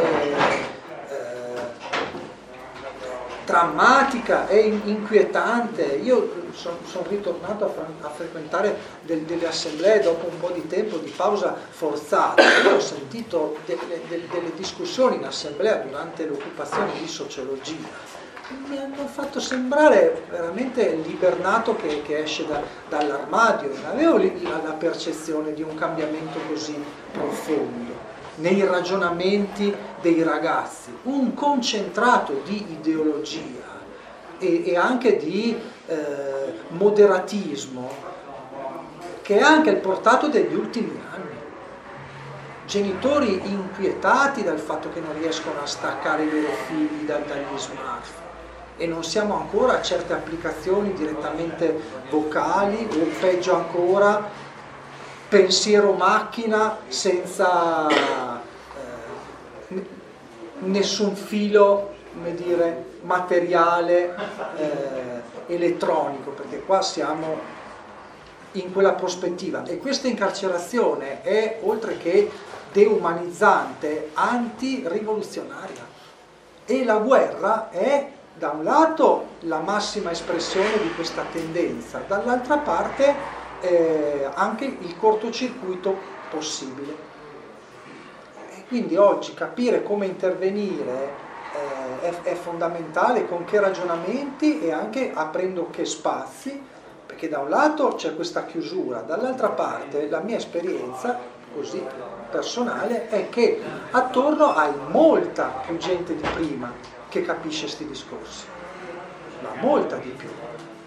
drammatica, è inquietante. Io sono son ritornato a, a frequentare del, delle assemblee dopo un po' di tempo di pausa forzata. Io ho sentito delle, delle, delle discussioni in assemblea durante l'occupazione di sociologia. Mi hanno fatto sembrare veramente l'ibernato che, che esce da, dall'armadio. Non avevo la, la percezione di un cambiamento così profondo nei ragionamenti dei ragazzi, un concentrato di ideologia e, e anche di eh, moderatismo che è anche il portato degli ultimi anni. Genitori inquietati dal fatto che non riescono a staccare i loro figli da, dagli smartphone e non siamo ancora a certe applicazioni direttamente vocali o peggio ancora pensiero macchina senza eh, nessun filo, come dire, materiale eh, elettronico, perché qua siamo in quella prospettiva e questa incarcerazione è, oltre che deumanizzante, antirivoluzionaria e la guerra è da un lato la massima espressione di questa tendenza, dall'altra parte Eh, anche il cortocircuito possibile. E quindi oggi capire come intervenire eh, è, è fondamentale, con che ragionamenti e anche aprendo che spazi, perché da un lato c'è questa chiusura, dall'altra parte la mia esperienza così personale è che attorno hai molta più gente di prima che capisce questi discorsi, ma molta di più.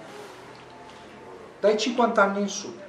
Dai cinquanta anni in su,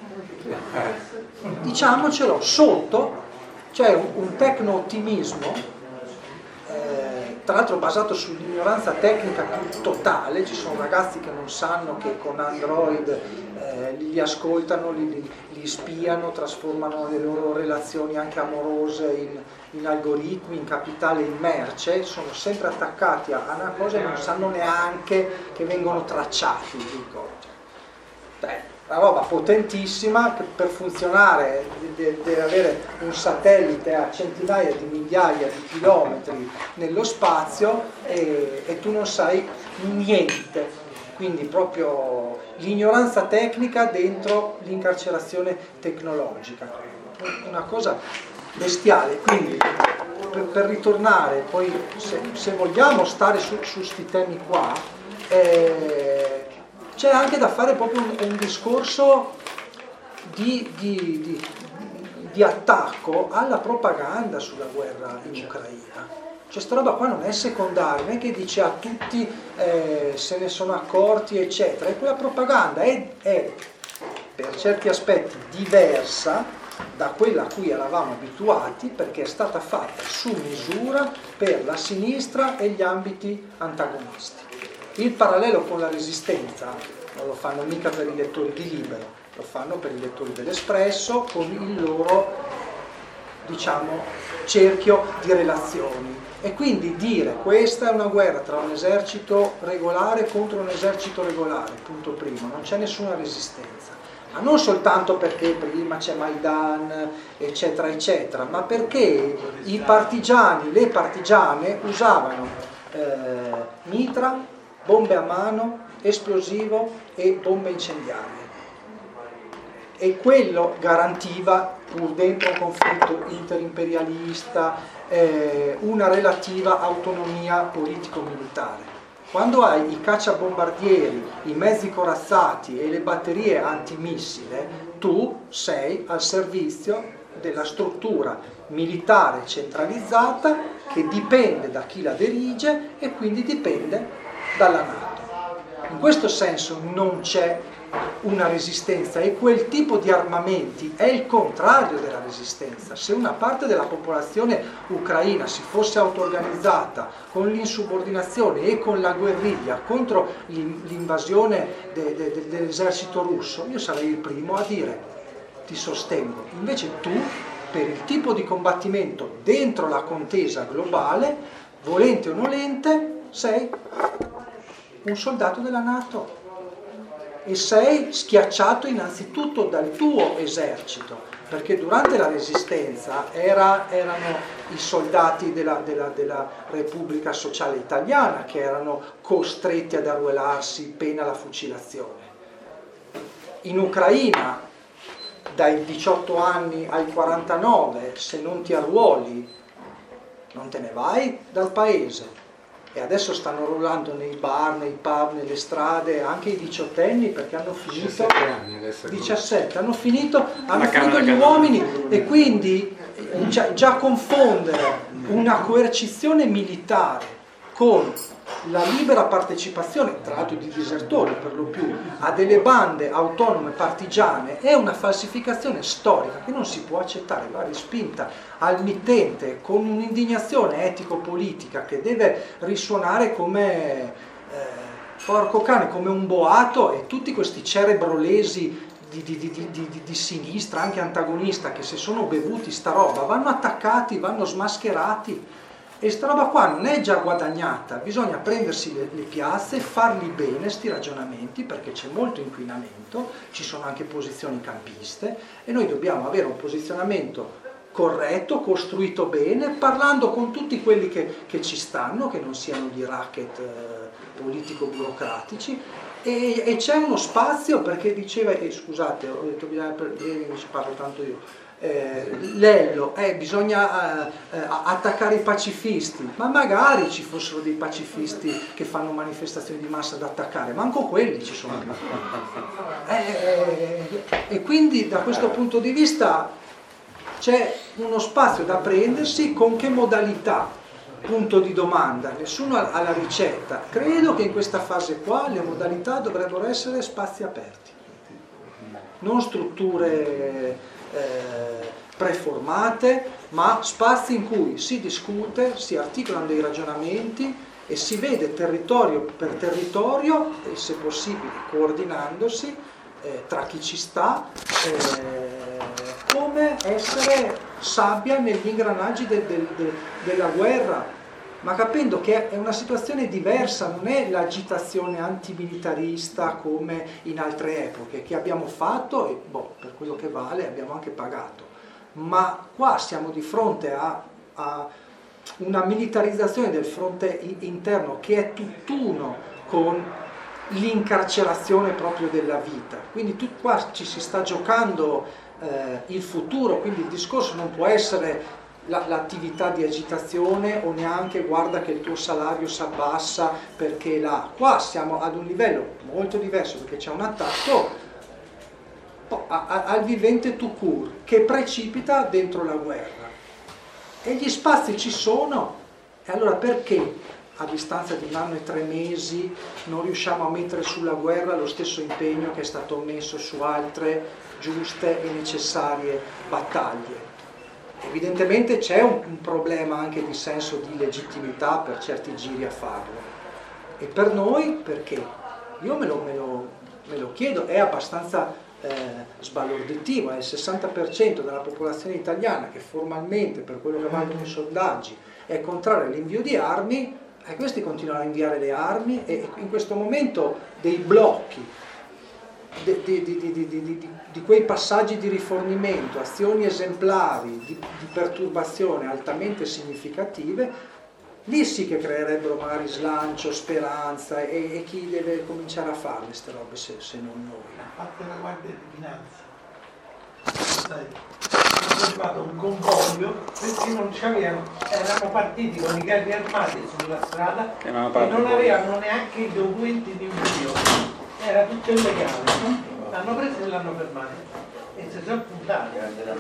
diciamocelo, sotto c'è un, un tecno-ottimismo, eh, tra l'altro basato sull'ignoranza tecnica più totale. Ci sono ragazzi che non sanno che con Android eh, li ascoltano, li, li spiano, trasformano le loro relazioni anche amorose in, in algoritmi, in capitale, in merce, sono sempre attaccati a una cosa e non sanno neanche che vengono tracciati i ricordi. Beh, una roba potentissima che per funzionare deve, deve avere un satellite a centinaia di migliaia di chilometri nello spazio e, e tu non sai niente, quindi proprio l'ignoranza tecnica dentro l'incarcerazione tecnologica, una cosa bestiale. Quindi per, per ritornare poi, se, se vogliamo stare su questi temi qua, eh, c'è anche da fare proprio un, un discorso di, di, di, di attacco alla propaganda sulla guerra in Ucraina. Cioè sta roba qua non è secondaria, non è che dice a tutti eh, se ne sono accorti eccetera, e quella propaganda è, è per certi aspetti diversa da quella a cui eravamo abituati, perché è stata fatta su misura per la sinistra e gli ambiti antagonisti. Il parallelo con la Resistenza non lo fanno mica per i lettori di Libero, lo fanno per i lettori dell'Espresso, con il loro, diciamo, cerchio di relazioni. E quindi dire questa è una guerra tra un esercito regolare contro un esercito regolare, punto primo, non c'è nessuna resistenza. Ma non soltanto perché prima c'è Maidan, eccetera, eccetera, ma perché i partigiani, le partigiane usavano eh, mitra, bombe a mano, esplosivo e bombe incendiarie. E quello garantiva, pur dentro un conflitto interimperialista, eh, una relativa autonomia politico-militare. Quando hai i cacciabombardieri, i mezzi corazzati e le batterie antimissile, tu sei al servizio della struttura militare centralizzata che dipende da chi la dirige e quindi dipende dalla NATO. In questo senso non c'è una resistenza, e quel tipo di armamenti è il contrario della resistenza. Se una parte della popolazione ucraina si fosse auto-organizzata con l'insubordinazione e con la guerriglia contro l'invasione de, de, de, dell'esercito russo, io sarei il primo a dire ti sostengo. Invece tu, per il tipo di combattimento dentro la contesa globale, volente o nolente, sei un soldato della NATO. E sei schiacciato innanzitutto dal tuo esercito, perché durante la Resistenza era, erano i soldati della, della, della Repubblica Sociale Italiana che erano costretti ad arruolarsi pena la fucilazione. In Ucraina, dai diciotto anni ai quarantanove, se non ti arruoli, non te ne vai dal paese. E adesso stanno rollando nei bar, nei pub, nelle strade anche i diciottenni, perché hanno finito diciassette anni adesso, diciassette, hanno finito, hanno finito gli uomini, e quindi già, già confondere una coercizione militare con la libera partecipazione, tra l'altro di disertori per lo più, a delle bande autonome partigiane è una falsificazione storica che non si può accettare, va respinta al mittente con un'indignazione etico-politica che deve risuonare come eh, porco cane, come un boato, e tutti questi cerebrolesi di, di, di, di, di, di sinistra, anche antagonista, che se sono bevuti sta roba vanno attaccati, vanno smascherati. E sta roba qua non è già guadagnata, bisogna prendersi le, le piazze, farli bene sti ragionamenti, perché c'è molto inquinamento, ci sono anche posizioni campiste, e noi dobbiamo avere un posizionamento corretto, costruito bene, parlando con tutti quelli che, che ci stanno, che non siano di racket eh, politico-burocratici, e, e c'è uno spazio, perché diceva, eh, scusate, ho detto bisogna, ieri ci parlo tanto io, Eh, Lello, eh, bisogna eh, eh, attaccare i pacifisti, ma magari ci fossero dei pacifisti che fanno manifestazioni di massa da attaccare, manco quelli ci sono più. Eh, e quindi da questo punto di vista c'è uno spazio da prendersi. Con che modalità? Punto di domanda, nessuno ha la ricetta. Credo che in questa fase qua le modalità dovrebbero essere spazi aperti, non strutture Eh, preformate, ma spazi in cui si discute, si articolano dei ragionamenti e si vede territorio per territorio, e se possibile coordinandosi eh, tra chi ci sta, eh, come essere sabbia negli ingranaggi de, de, de, della guerra, ma capendo che è una situazione diversa, non è l'agitazione antimilitarista come in altre epoche, che abbiamo fatto e boh, per quello che vale abbiamo anche pagato, ma qua siamo di fronte a, a una militarizzazione del fronte interno che è tutt'uno con l'incarcerazione proprio della vita, quindi tu, qua ci si sta giocando eh, il futuro, quindi il discorso non può essere l'attività di agitazione o neanche guarda che il tuo salario si abbassa perché là. Qua siamo ad un livello molto diverso, perché c'è un attacco al vivente tout court che precipita dentro la guerra, e gli spazi ci sono, e allora perché a distanza di un anno e tre mesi non riusciamo a mettere sulla guerra lo stesso impegno che è stato messo su altre giuste e necessarie battaglie. Evidentemente c'è un, un problema anche di senso di legittimità per certi giri a farlo. E per noi perché? Io me lo, me lo, me lo chiedo, è abbastanza eh, sbalorditivo, è il sessanta per cento della popolazione italiana che formalmente, per quello che valgono i sondaggi, è contrario all'invio di armi, e questi continuano a inviare le armi e in questo momento dei blocchi di, di, di, di, di, di, di quei passaggi di rifornimento, azioni esemplari di, di perturbazione altamente significative, lì sì che creerebbero magari slancio, speranza e, e chi deve cominciare a farle queste robe se, se non noi. A parte la Guardia di Finanza, sai, ho trovato un convoglio perché non c'avevano, erano partiti con i carri armati sulla strada e non avevano neanche i documenti di invio, era tutto illegale, l'hanno preso e l'hanno fermato e si sono puntati.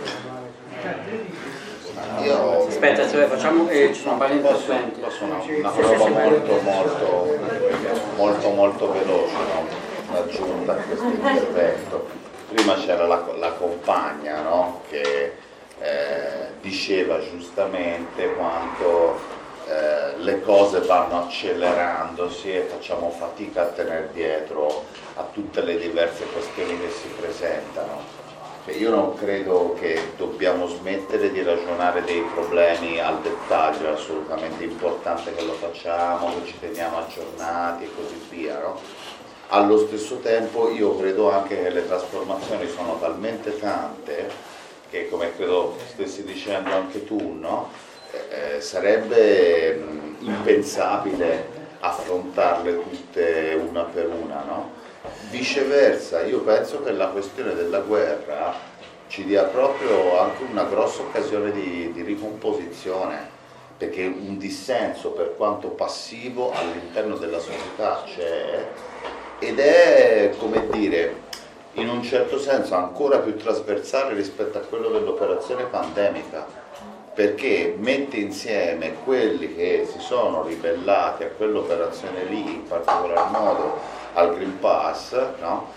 Io Aspetta, cioè, facciamo, eh, ci sono un paio di posso, interventi. posso una, una roba molto molto molto molto veloce, no? Un'aggiunta a questo intervento. Prima c'era la, la compagna, no? Che eh, diceva giustamente quanto eh, le cose vanno accelerandosi e facciamo fatica a tenere dietro a tutte le diverse questioni che si presentano. Io non credo che dobbiamo smettere di ragionare dei problemi al dettaglio, è assolutamente importante che lo facciamo, che ci teniamo aggiornati e così via, no? Allo stesso tempo io credo anche che le trasformazioni sono talmente tante che, come credo stessi dicendo anche tu, no? eh, sarebbe mh, impensabile affrontarle tutte una per una, no? Viceversa, io penso che la questione della guerra ci dia proprio anche una grossa occasione di, di ricomposizione, perché un dissenso, per quanto passivo, all'interno della società c'è ed è, come dire, in un certo senso ancora più trasversale rispetto a quello dell'operazione pandemica, perché mette insieme quelli che si sono ribellati a quell'operazione lì, in particolar modo al Green Pass, no?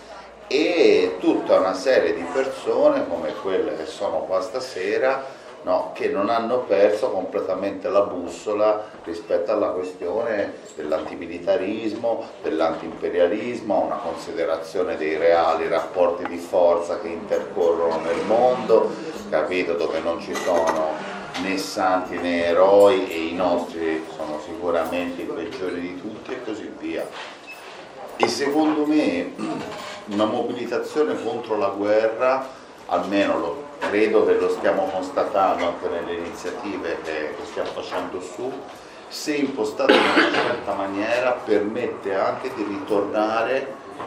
E tutta una serie di persone come quelle che sono qua stasera, no? Che non hanno perso completamente la bussola rispetto alla questione dell'antimilitarismo, dell'antiimperialismo, una considerazione dei reali rapporti di forza che intercorrono nel mondo, capito? Dove non ci sono né santi né eroi e i nostri sono sicuramente i peggiori di tutti e così via. E secondo me una mobilitazione contro la guerra, almeno lo credo che lo stiamo constatando anche nelle iniziative che, che stiamo facendo su, se impostata in una certa maniera permette anche di ritornare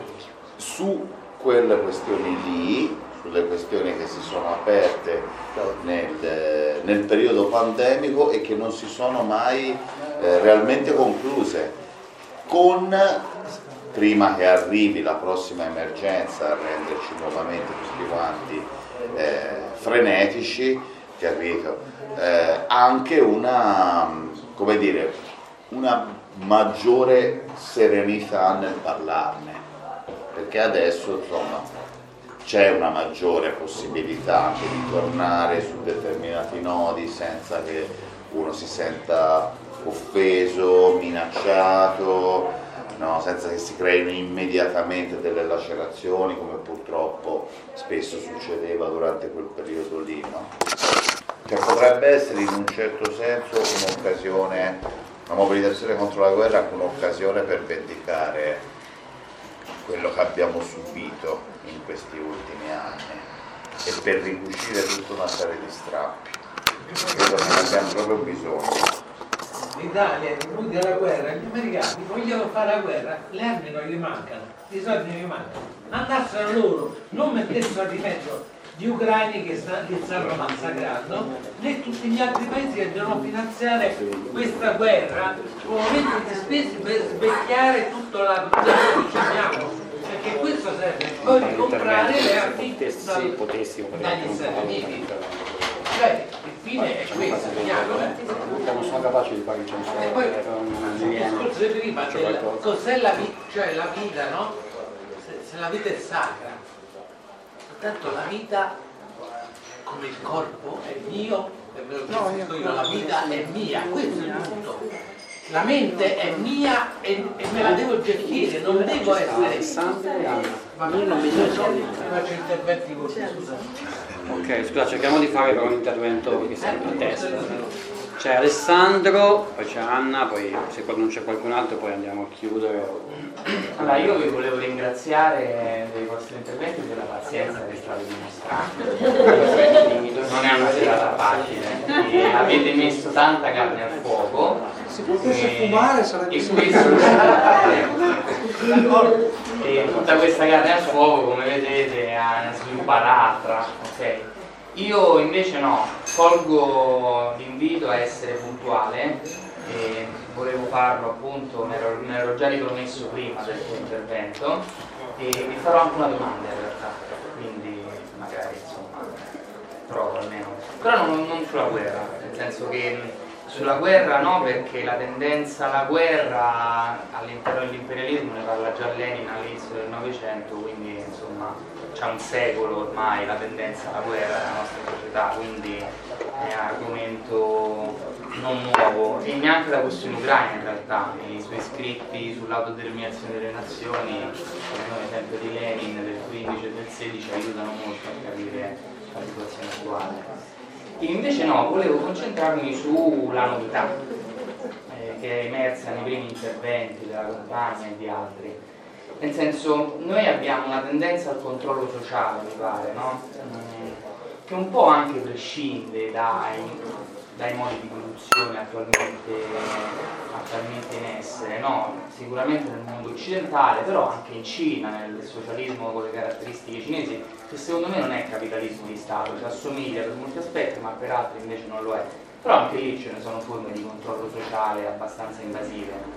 su quelle questioni lì, sulle questioni che si sono aperte nel, nel periodo pandemico e che non si sono mai eh, realmente concluse, con, prima che arrivi la prossima emergenza a renderci nuovamente tutti quanti eh, frenetici, capito? Eh, anche una, come dire, una maggiore serenità nel parlarne, perché adesso insomma c'è una maggiore possibilità anche di tornare su determinati nodi senza che uno si senta offeso, minacciato, no? Senza che si creino immediatamente delle lacerazioni come purtroppo spesso succedeva durante quel periodo lì, no? Che potrebbe essere in un certo senso un'occasione, una mobilitazione contro la guerra, anche un'occasione per vendicare quello che abbiamo subito in questi ultimi anni e per ricucire tutta una serie di strappi. Credo che ne abbiamo proprio bisogno. L'Italia è venuta alla guerra, gli americani vogliono fare la guerra, le armi non gli mancano, i soldi non gli mancano. Andassero loro, non mettessero di mezzo gli ucraini che, sta, che stanno massacrando, né tutti gli altri paesi che devono finanziare questa guerra con aumenti di spese per svecchiare tutto l'armamento che abbiamo, perché questo serve poi di comprare le armi dal, dagli Stati Uniti. Cioè, il fine è questo, è chiaro, eh? Non sono capace di fare il censo. E poi il discorso di prima del cos'è la vita, cioè la vita, no? Se, se la vita è sacra, tanto la vita come il corpo è mio, e ve lo dico io, la vita è mia, questo è il punto. La mente è mia e, e me la devo gestire, non devo essere. Ma io non mi faccio interventi così, scusa. Ok, scusa, cerchiamo di fare però un intervento perché siamo a testa. C'è Alessandro, poi c'è Anna, poi se non c'è qualcun altro poi andiamo a chiudere. Allora, io vi volevo ringraziare dei vostri interventi e della pazienza che state dimostrando. Non è una serata facile, e avete messo tanta carne al fuoco. Se potesse fumare sarebbe e, questo, e tutta questa carne al fuoco, come vedete, ne sviluppa l'altra. Okay? Io invece no, colgo l'invito a essere puntuale e volevo farlo appunto, me l'ero già ripromesso prima del tuo intervento e vi farò anche una domanda in realtà, quindi magari insomma provo almeno, però non, non sulla guerra, nel senso che sulla guerra no, perché la tendenza alla guerra all'interno dell'imperialismo ne parla già Lenin all'inizio del Novecento, quindi insomma c'è un secolo ormai la tendenza alla guerra nella nostra società, quindi è un argomento non nuovo e neanche la questione ucraina in realtà. I suoi scritti sull'autodeterminazione delle nazioni, come l'esempio di Lenin del quindici e del sedici, aiutano molto a capire la situazione attuale. Invece no, volevo concentrarmi sulla novità eh, che è emersa nei primi interventi della compagna e di altri. Nel senso, noi abbiamo una tendenza al controllo sociale, mi pare, no? Mm, che un po' anche prescinde dai, dai modi di produzione attualmente, attualmente in essere, no? Sicuramente nel mondo occidentale, però anche in Cina, nel socialismo con le caratteristiche cinesi, che secondo me non è capitalismo di Stato, cioè assomiglia per molti aspetti, ma per altri invece non lo è. Però anche lì ce ne sono forme di controllo sociale abbastanza invasive.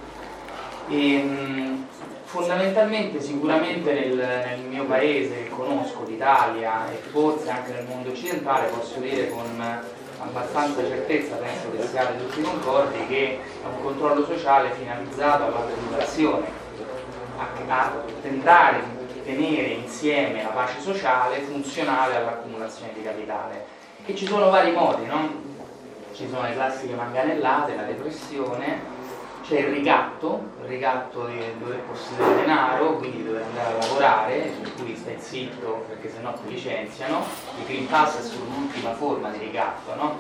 E, mh, fondamentalmente sicuramente nel, nel mio paese che conosco, l'Italia, e forse anche nel mondo occidentale, posso dire con abbastanza certezza, penso che siate tutti concordi, che è un controllo sociale finalizzato all'accumulazione, a, a tentare di tenere insieme la pace sociale funzionale all'accumulazione di capitale. E ci sono vari modi, no? Ci sono le classiche manganellate, la depressione, c'è il ricatto, il ricatto di dover possedere denaro, quindi di dover andare a lavorare, per cui stai zitto perché sennò ti licenziano. Il Green Pass è solo l'ultima forma di ricatto, no?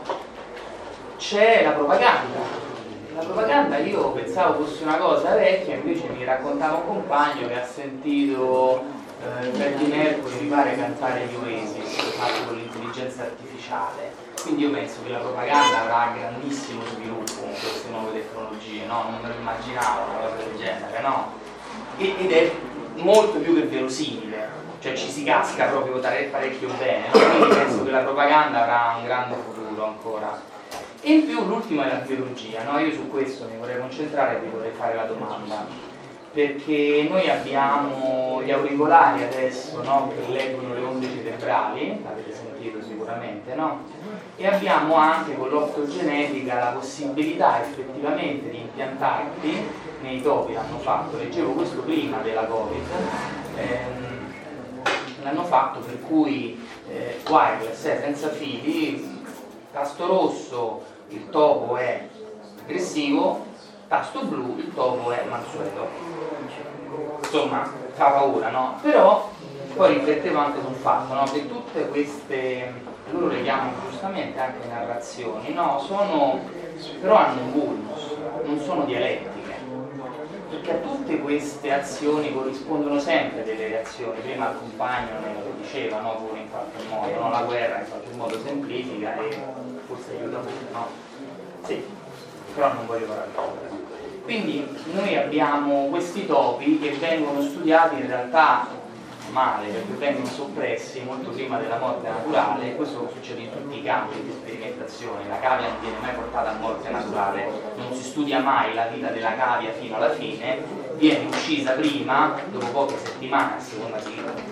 C'è la propaganda. La propaganda io pensavo fosse una cosa vecchia, invece mi raccontava un compagno che ha sentito eh, Freddie Mercury, mi pare, cantare gli Oasis, fatto con l'intelligenza artificiale. Quindi io penso che la propaganda avrà grandissimo sviluppo con queste nuove tecnologie, no? Non me lo immaginavo una cosa del genere, no? Ed è molto più che verosimile, cioè ci si casca proprio parecchio bene, no? Quindi penso che la propaganda avrà un grande futuro ancora. E in più l'ultimo è la biologia, no? Io su questo mi vorrei concentrare e vi vorrei fare la domanda, perché noi abbiamo gli auricolari adesso, no? Che leggono le onde cerebrali, l'avete sentito sicuramente, no? E abbiamo anche con l'optogenetica la possibilità effettivamente di impiantarti nei topi, l'hanno fatto, leggevo questo prima della Covid, ehm, l'hanno fatto per cui eh, wireless, eh, senza fili, tasto rosso il topo è aggressivo, tasto blu il topo è mansueto. Insomma, fa paura, no? Però poi riflettevo anche sul fatto, no? Che tutte queste, loro le chiamano giustamente anche narrazioni, no? Sono, però hanno un vulnus, non sono dialettiche, perché a tutte queste azioni corrispondono sempre delle reazioni. Prima il compagno ne lo diceva, no? Pure in qualche modo, no? La guerra in qualche modo semplifica e forse aiuta molto, no? Sì, però non voglio parlare di guerra. Quindi noi abbiamo questi topi che vengono studiati in realtà male, perché vengono soppressi molto prima della morte naturale. Questo succede in tutti i campi di sperimentazione. La cavia non viene mai portata a morte naturale, non si studia mai la vita della cavia fino alla fine, viene uccisa prima, dopo poche settimane, a seconda del tipo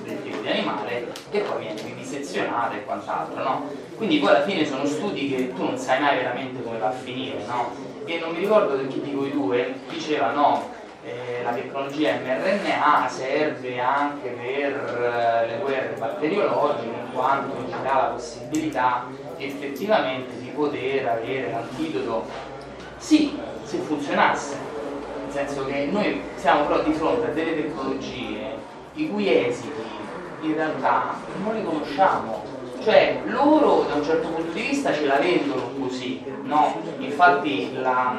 di animale che poi viene vivisezionata e quant'altro, no? Quindi poi alla fine sono studi che tu non sai mai veramente come va a finire, no? E non mi ricordo chi di voi due diceva no, eh, la tecnologia mRNA serve anche per eh, le guerre batteriologiche, in quanto ci dà la possibilità effettivamente di poter avere l'antidoto. Sì, se funzionasse, nel senso che noi siamo però di fronte a delle tecnologie i cui esiti in realtà non li conosciamo. Cioè loro da un certo punto di vista ce la vendono così, no? Infatti la,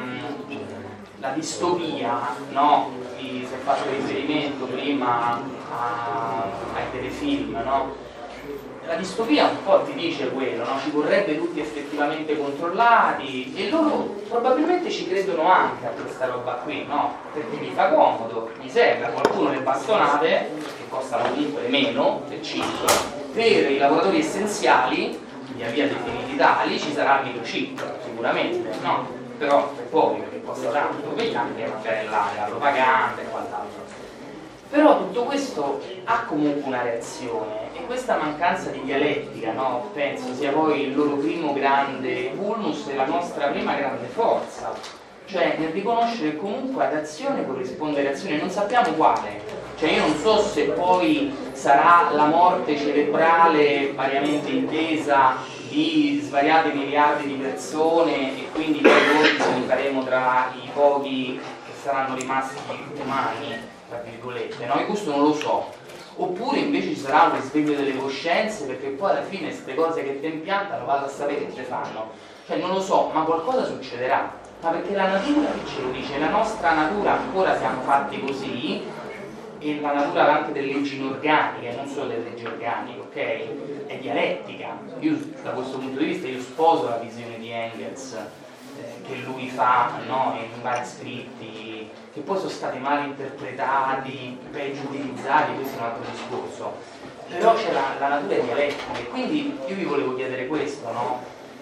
la distopia, no? Si è fatto riferimento prima a, ai telefilm, no? La distopia un po' ti dice quello, no? Ci vorrebbe tutti effettivamente controllati e loro probabilmente ci credono anche a questa roba qui, no? Perché gli fa comodo, gli serve a qualcuno le bastonate, che costano comunque meno del cibo. Per i lavoratori essenziali, via via definiti tali, ci sarà il microchip, sicuramente, no? Però per pochi, perché costa tanto, come gli anni magari la propaganda e quant'altro. Però tutto questo ha comunque una reazione e questa mancanza di dialettica, no? Penso sia poi il loro primo grande vulnus e la nostra prima grande forza, cioè nel riconoscere che comunque ad azione corrisponde reazione, non sappiamo quale. Cioè io non so se poi sarà la morte cerebrale variamente intesa di svariate miliardi di persone e quindi poi noi ci faremo tra i pochi che saranno rimasti umani, tra virgolette, no? Io questo non lo so. Oppure invece ci sarà un risveglio delle coscienze, perché poi alla fine queste cose che ti impiantano vado a sapere che te fanno. Cioè non lo so, ma qualcosa succederà. Ma perché la natura che ce lo dice, la nostra natura ancora siamo fatti così, e la natura anche delle leggi inorganiche, non solo delle leggi organiche, ok? È dialettica. Io da questo punto di vista io sposo la visione di Engels eh, che lui fa, no? In vari scritti, che poi sono stati mal interpretati, peggio utilizzati, questo è un altro discorso. Però c'è la, la natura è dialettica e quindi io vi volevo chiedere questo, no?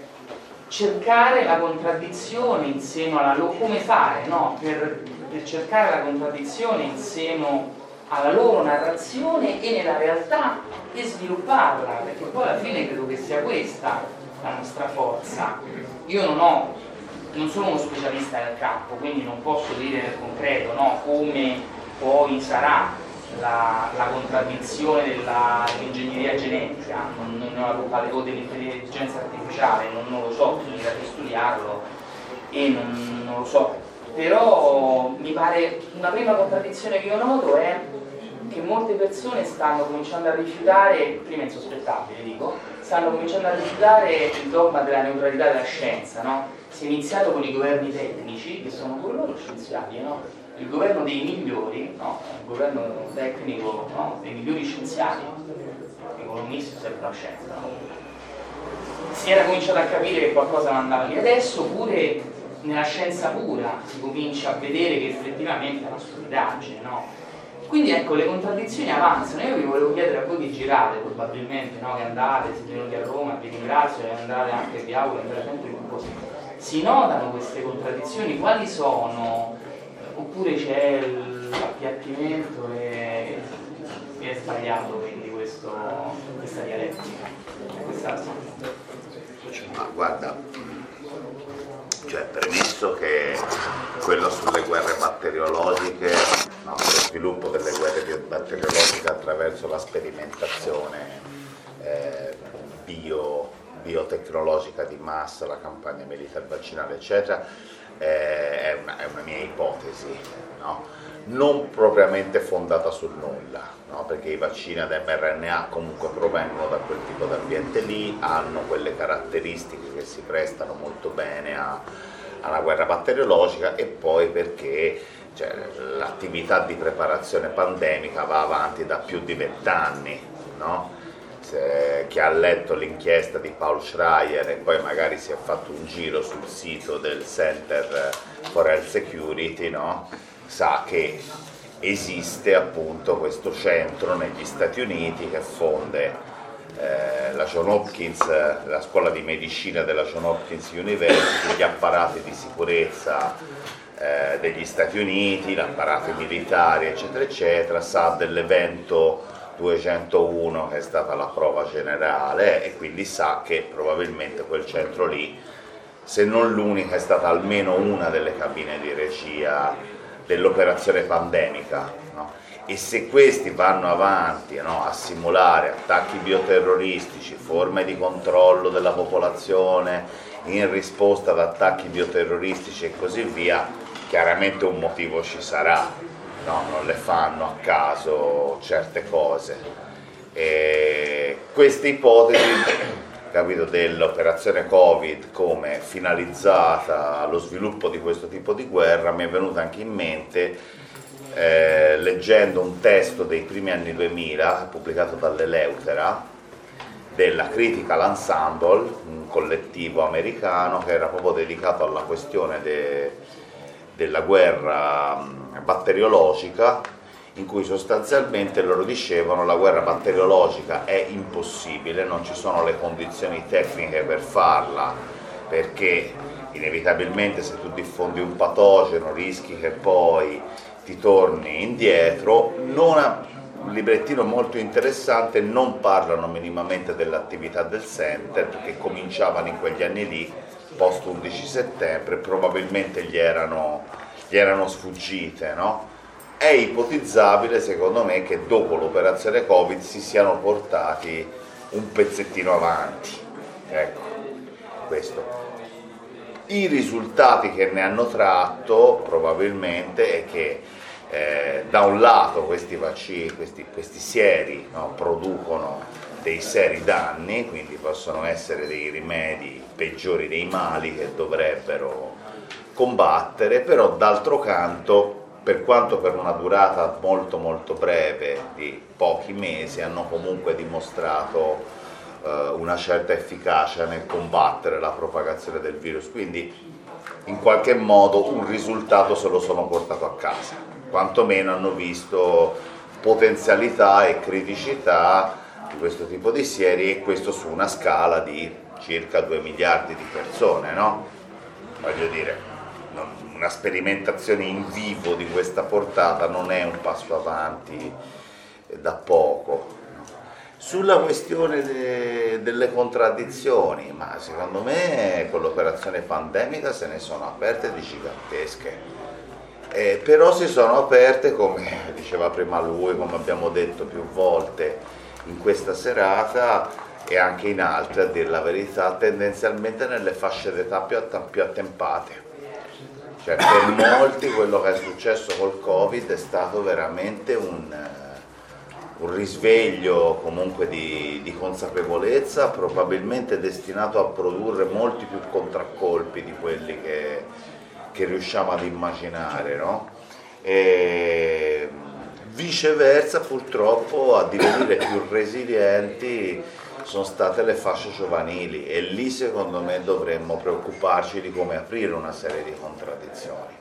Cercare la contraddizione in seno alla loro, come fare, no? Per, per cercare la contraddizione in seno alla loro narrazione e nella realtà e svilupparla, perché poi alla fine credo che sia questa la nostra forza. Io non ho, non sono uno specialista nel campo, quindi non posso dire nel concreto, no, come poi sarà la, la contraddizione della, dell'ingegneria genetica, non, non ho la colpa, o dell'intelligenza artificiale, non, non lo so, bisogna studiarlo e non, non lo so. Però mi pare una prima contraddizione che io noto è che molte persone stanno cominciando a rifiutare, prima insospettabile dico, stanno cominciando a rifiutare il dogma della neutralità della scienza, no? Si è iniziato con i governi tecnici, che sono pure loro scienziati, no? Il governo dei migliori, no? Il governo tecnico, no? Dei migliori scienziati, economisti sempre la scienza, no? Si era cominciato a capire che qualcosa non andava lì, adesso pure nella scienza pura si comincia a vedere che effettivamente è una stupidaggine, no? Quindi ecco, le contraddizioni avanzano. Io vi volevo chiedere a voi che girate, probabilmente, no? Che andate, siete venuti a Roma, vi ringrazio, e andate anche, vi auguro, andate sempre più così. Si notano queste contraddizioni? Quali sono? Oppure c'è l'appiattimento e, e è sbagliato quindi questo, questa dialettica? Questa sì. Ma guarda, cioè premesso che quello sulle guerre batteriologiche, no, lo sviluppo delle guerre batteriologiche attraverso la sperimentazione eh, bio, biotecnologica di massa, la campagna militare vaccinale eccetera, eh, è, una, è una mia ipotesi, no? Non propriamente fondata sul nulla, no? Perché i vaccini ad mRNA comunque provengono da quel tipo di ambiente lì, hanno quelle caratteristiche che si prestano molto bene a, alla guerra batteriologica, e poi perché cioè, l'attività di preparazione pandemica va avanti da più di vent'anni, no? Se, chi ha letto l'inchiesta di Paul Schreier e poi magari si è fatto un giro sul sito del Center for Health Security, no? Sa che esiste appunto questo centro negli Stati Uniti che fonde eh, la John Hopkins, la scuola di medicina della John Hopkins University, gli apparati di sicurezza eh, degli Stati Uniti, gli apparati militari eccetera eccetera, sa dell'evento duecentouno che è stata la prova generale, e quindi sa che probabilmente quel centro lì, se non l'unica, è stata almeno una delle cabine di regia dell'operazione pandemica, no? E se questi vanno avanti, no, a simulare attacchi bioterroristici, forme di controllo della popolazione in risposta ad attacchi bioterroristici e così via, chiaramente un motivo ci sarà, no? Non le fanno a caso certe cose. E queste ipotesi, capito, dell'operazione Covid come finalizzata allo sviluppo di questo tipo di guerra, mi è venuta anche in mente eh, leggendo un testo dei primi anni duemila pubblicato dall'Eleutera della Critical Ensemble, un collettivo americano che era proprio dedicato alla questione de, della guerra batteriologica, in cui sostanzialmente loro dicevano la guerra batteriologica è impossibile, non ci sono le condizioni tecniche per farla, perché inevitabilmente se tu diffondi un patogeno rischi che poi ti torni indietro. Non ha, un librettino molto interessante, non parlano minimamente dell'attività del center, perché cominciavano in quegli anni lì, post undici settembre, probabilmente gli erano, gli erano sfuggite, no? È ipotizzabile, secondo me, che dopo l'operazione Covid si siano portati un pezzettino avanti. Ecco, questo. I risultati che ne hanno tratto probabilmente è che eh, da un lato questi vaccini, questi, questi sieri, no, producono dei seri danni, quindi possono essere dei rimedi peggiori dei mali che dovrebbero combattere, però d'altro canto, per quanto per una durata molto molto breve di pochi mesi, hanno comunque dimostrato eh, una certa efficacia nel combattere la propagazione del virus, quindi in qualche modo un risultato se lo sono portato a casa, quantomeno hanno visto potenzialità e criticità di questo tipo di sieri, e questo su una scala di circa due miliardi di persone, no? Voglio dire, una sperimentazione in vivo di questa portata non è un passo avanti da poco. Sulla questione de, delle contraddizioni, ma secondo me con l'operazione pandemica se ne sono aperte di gigantesche, eh, però si sono aperte, come diceva prima lui, come abbiamo detto più volte in questa serata e anche in altre, a dire la verità, tendenzialmente nelle fasce d'età più, più attempate. Cioè, per molti quello che è successo col Covid è stato veramente un, un risveglio comunque di, di consapevolezza, probabilmente destinato a produrre molti più contraccolpi di quelli che, che riusciamo ad immaginare, no? E viceversa, purtroppo, a divenire più resilienti sono state le fasce giovanili, e lì secondo me dovremmo preoccuparci di come aprire una serie di contraddizioni.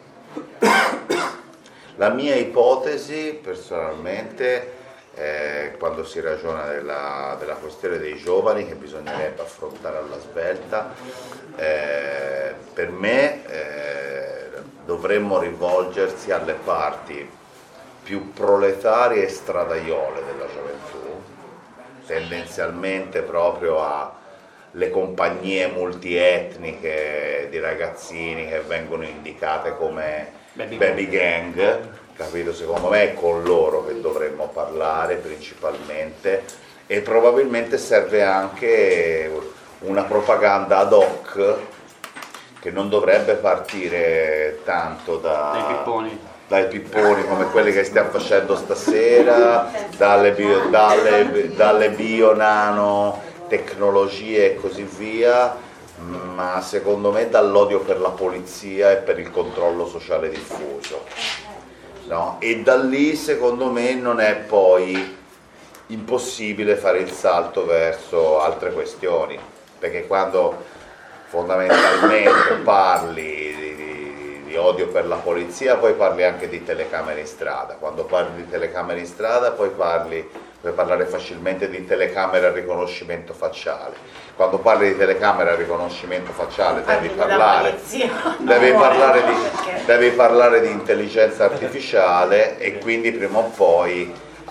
La mia ipotesi personalmente, eh, quando si ragiona della, della questione dei giovani che bisognerebbe affrontare alla svelta, eh, per me eh, dovremmo rivolgersi alle parti più proletarie e stradaiole della gioventù, tendenzialmente proprio alle compagnie multietniche di ragazzini che vengono indicate come baby, baby gang, gang, capito? Secondo me è con loro che dovremmo parlare principalmente, e probabilmente serve anche una propaganda ad hoc che non dovrebbe partire tanto da dai pipponi. dai pipponi come quelli che stiamo facendo stasera, dalle bio, dalle, dalle bio nano tecnologie e così via, ma secondo me dall'odio per la polizia e per il controllo sociale diffuso, no? E da lì secondo me non è poi impossibile fare il salto verso altre questioni, perché quando fondamentalmente parli di, di odio per la polizia, poi parli anche di telecamere in strada. Quando parli di telecamere in strada poi parli, puoi parlare facilmente di telecamere a riconoscimento facciale. Quando parli di telecamere a riconoscimento facciale devi parlare, devi parlare, di, devi parlare di intelligenza artificiale, e quindi prima o poi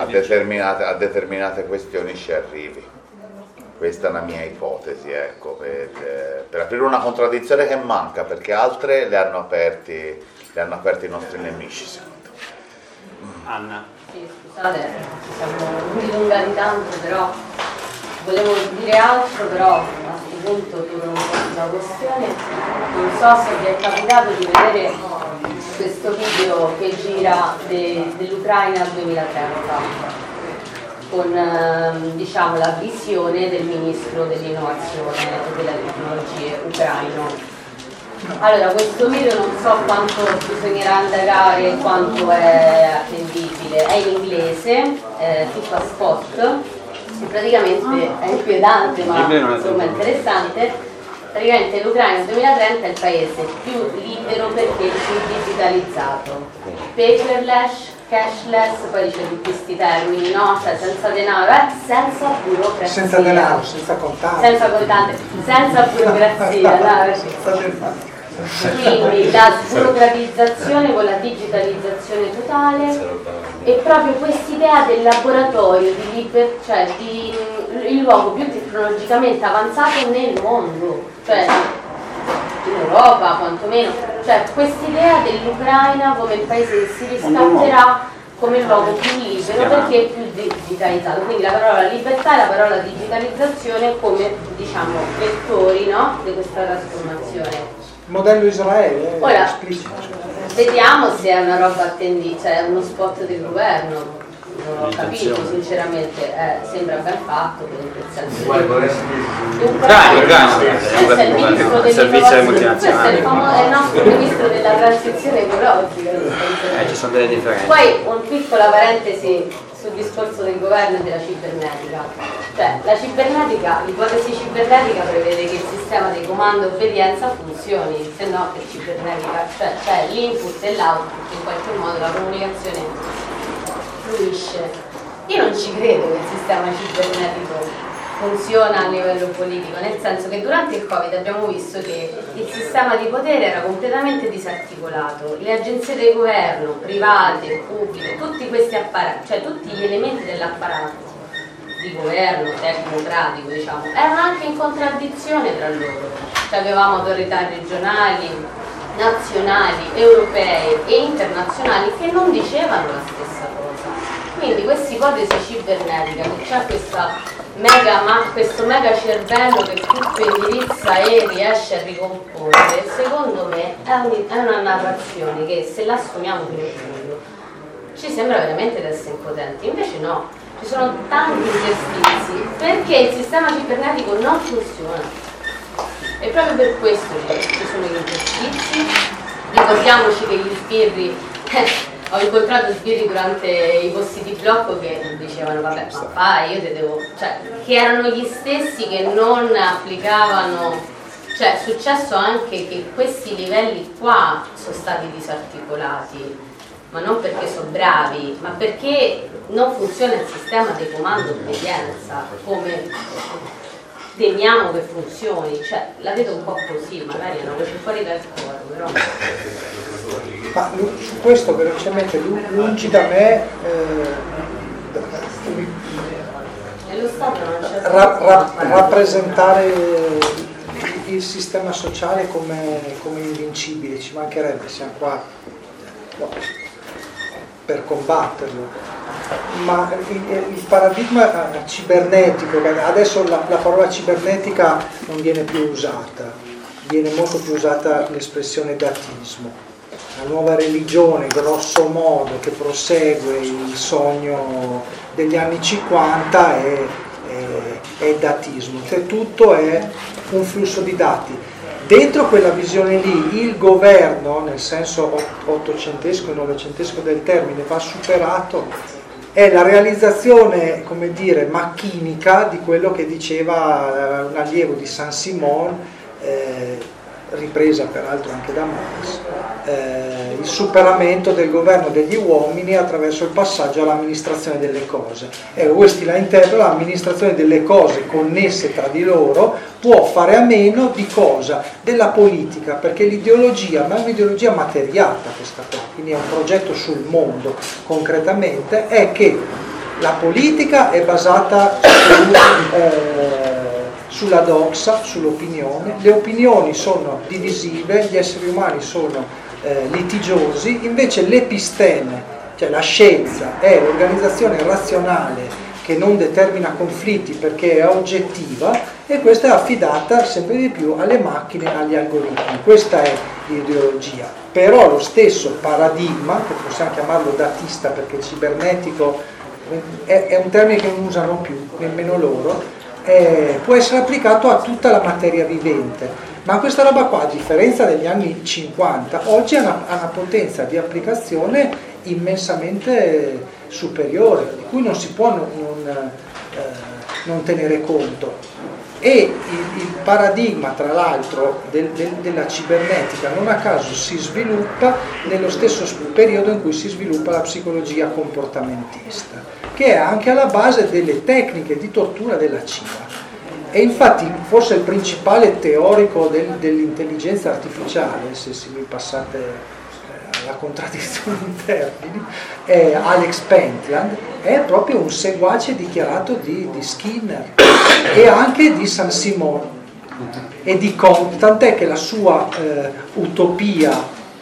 a determinate, a determinate questioni ci arrivi. Questa è una mia ipotesi, ecco, per, per aprire una contraddizione che manca, perché altre le hanno aperti, le hanno aperti i nostri nemici, secondo me. Anna. Sì, scusate, siamo dilungati tanto, però volevo dire altro, però a questo punto torno un po' sulla questione. Non so se vi è capitato di vedere questo video che gira de, dell'Ucraina duemilatrenta, con ehm, diciamo, la visione del ministro dell'innovazione e delle tecnologie ucraino. Allora, questo video non so quanto bisognerà indagare, quanto è attendibile, è in inglese, è tutto a spot, e praticamente è inquietante ma insomma interessante. Praticamente l'Ucraina nel duemilatrenta è il paese più libero perché più digitalizzato, paperless, cashless, poi dice tutti questi termini, no? Cioè senza denaro, eh? senza burocrazia. Senza denaro, senza contante. Senza contante, senza burocrazia, no? Senza denaro. Quindi la sburocratizzazione con la digitalizzazione totale e proprio quest'idea del laboratorio, di liber, cioè di il luogo più tecnologicamente avanzato nel mondo, cioè in Europa quantomeno, cioè quest'idea dell'Ucraina come il paese che si riscatterà come il luogo più libero perché è più digitalizzato, quindi la parola libertà e la parola digitalizzazione come diciamo vettori, no? Di questa trasformazione. Modello Israele, eh, ora esplicito. Vediamo se è una roba attendibile, cioè è uno spot del governo, non ho capito sinceramente, eh, sembra ben fatto nel senso dunque questo è il ministro dell'innovazione, questo è il, famo- è il nostro ministro della transizione ecologica, Eh, ci sono delle differenze. poi un piccola parentesi sul discorso del governo e della cibernetica, cioè la cibernetica, l'ipotesi cibernetica prevede che il sistema di comando e obbedienza funzioni, se no che cibernetica, cioè c'è l'input e l'output, in qualche modo la comunicazione fluisce. Io non ci credo che il sistema cibernetico funziona a livello politico, nel senso che durante il Covid abbiamo visto che il sistema di potere era completamente disarticolato, le agenzie del governo, private, pubbliche, tutti questi apparati, cioè tutti gli elementi dell'apparato di governo tecnocratico, diciamo, erano anche in contraddizione tra loro, cioè avevamo autorità regionali, nazionali, europee e internazionali che non dicevano la stessa cosa. Quindi questa ipotesi cibernetica, che c'è questa Mega, ma questo mega cervello che tutto indirizza e riesce a ricomporre, secondo me è, un, è una narrazione che se la assumiamo fino in fondo ci sembra veramente di essere impotenti, invece no, ci sono tanti esercizi perché il sistema cibernetico non funziona e proprio per questo ci sono gli esercizi. Ricordiamoci che gli sbirri ho incontrato sbirri durante i posti di blocco che dicevano vabbè ma fai, io te devo, cioè che erano gli stessi che non applicavano, cioè è successo anche che questi livelli qua sono stati disarticolati, ma non perché sono bravi, ma perché non funziona il sistema di comando e obbedienza come temiamo che funzioni, cioè la vedo un po' così, magari è una voce fuori dal coro, però. Ma su questo velocemente, lungi da me eh, e lo Stato non c'è ra, ra, rappresentare il sistema sociale come, come invincibile, ci mancherebbe, siamo qua no, per combatterlo, ma il, il paradigma cibernetico, adesso la, la parola cibernetica non viene più usata, viene molto più usata l'espressione datismo. La nuova religione, grosso modo, che prosegue il sogno degli anni cinquanta è, è, è datismo, cioè tutto è un flusso di dati. Dentro quella visione lì il governo, nel senso ottocentesco e novecentesco del termine, va superato, è la realizzazione, come dire, macchinica di quello che diceva un allievo di Saint-Simon, eh, ripresa peraltro anche da Marx, eh, il superamento del governo degli uomini attraverso il passaggio all'amministrazione delle cose. E questi la interno, l'amministrazione delle cose connesse tra di loro può fare a meno di cosa? Della politica, perché l'ideologia, ma è un'ideologia materiata questa qua, quindi è un progetto sul mondo concretamente, è che La politica è basata su, eh, sulla doxa, sull'opinione, le opinioni sono divisive, gli esseri umani sono eh, litigiosi, invece l'episteme, cioè la scienza, è l'organizzazione razionale che non determina conflitti perché è oggettiva, e questa è affidata sempre di più alle macchine, agli algoritmi. Questa è l'ideologia. Però lo stesso paradigma, che possiamo chiamarlo datista perché cibernetico è, è un termine che non usano più, nemmeno loro, eh, può essere applicato a tutta la materia vivente. Ma questa roba qua, a differenza degli anni cinquanta, oggi ha una, ha una potenza di applicazione immensamente superiore, di cui non si può non, non, eh, non tenere conto. E il, il paradigma, tra l'altro, del, del, della cibernetica non a caso si sviluppa nello stesso periodo in cui si sviluppa la psicologia comportamentista, che è anche alla base delle tecniche di tortura della C I A. E infatti forse il principale teorico del, dell'intelligenza artificiale, se, se mi passate eh, la contraddizione in termini, è Alex Pentland, è proprio un seguace dichiarato di, di Skinner e anche di Saint-Simon e di Comte, tant'è che la sua eh, utopia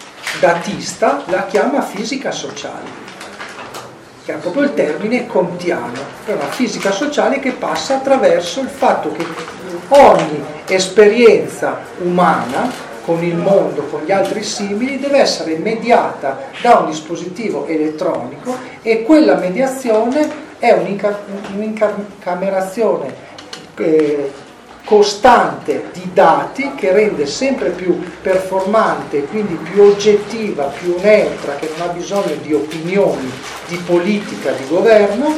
datista la chiama fisica sociale, che è proprio il termine comtiano, è una fisica sociale che passa attraverso il fatto che ogni esperienza umana con il mondo, con gli altri simili, deve essere mediata da un dispositivo elettronico, e quella mediazione è un'incamerazione eh, costante di dati che rende sempre più performante, quindi più oggettiva, più neutra, che non ha bisogno di opinioni, di politica, di governo,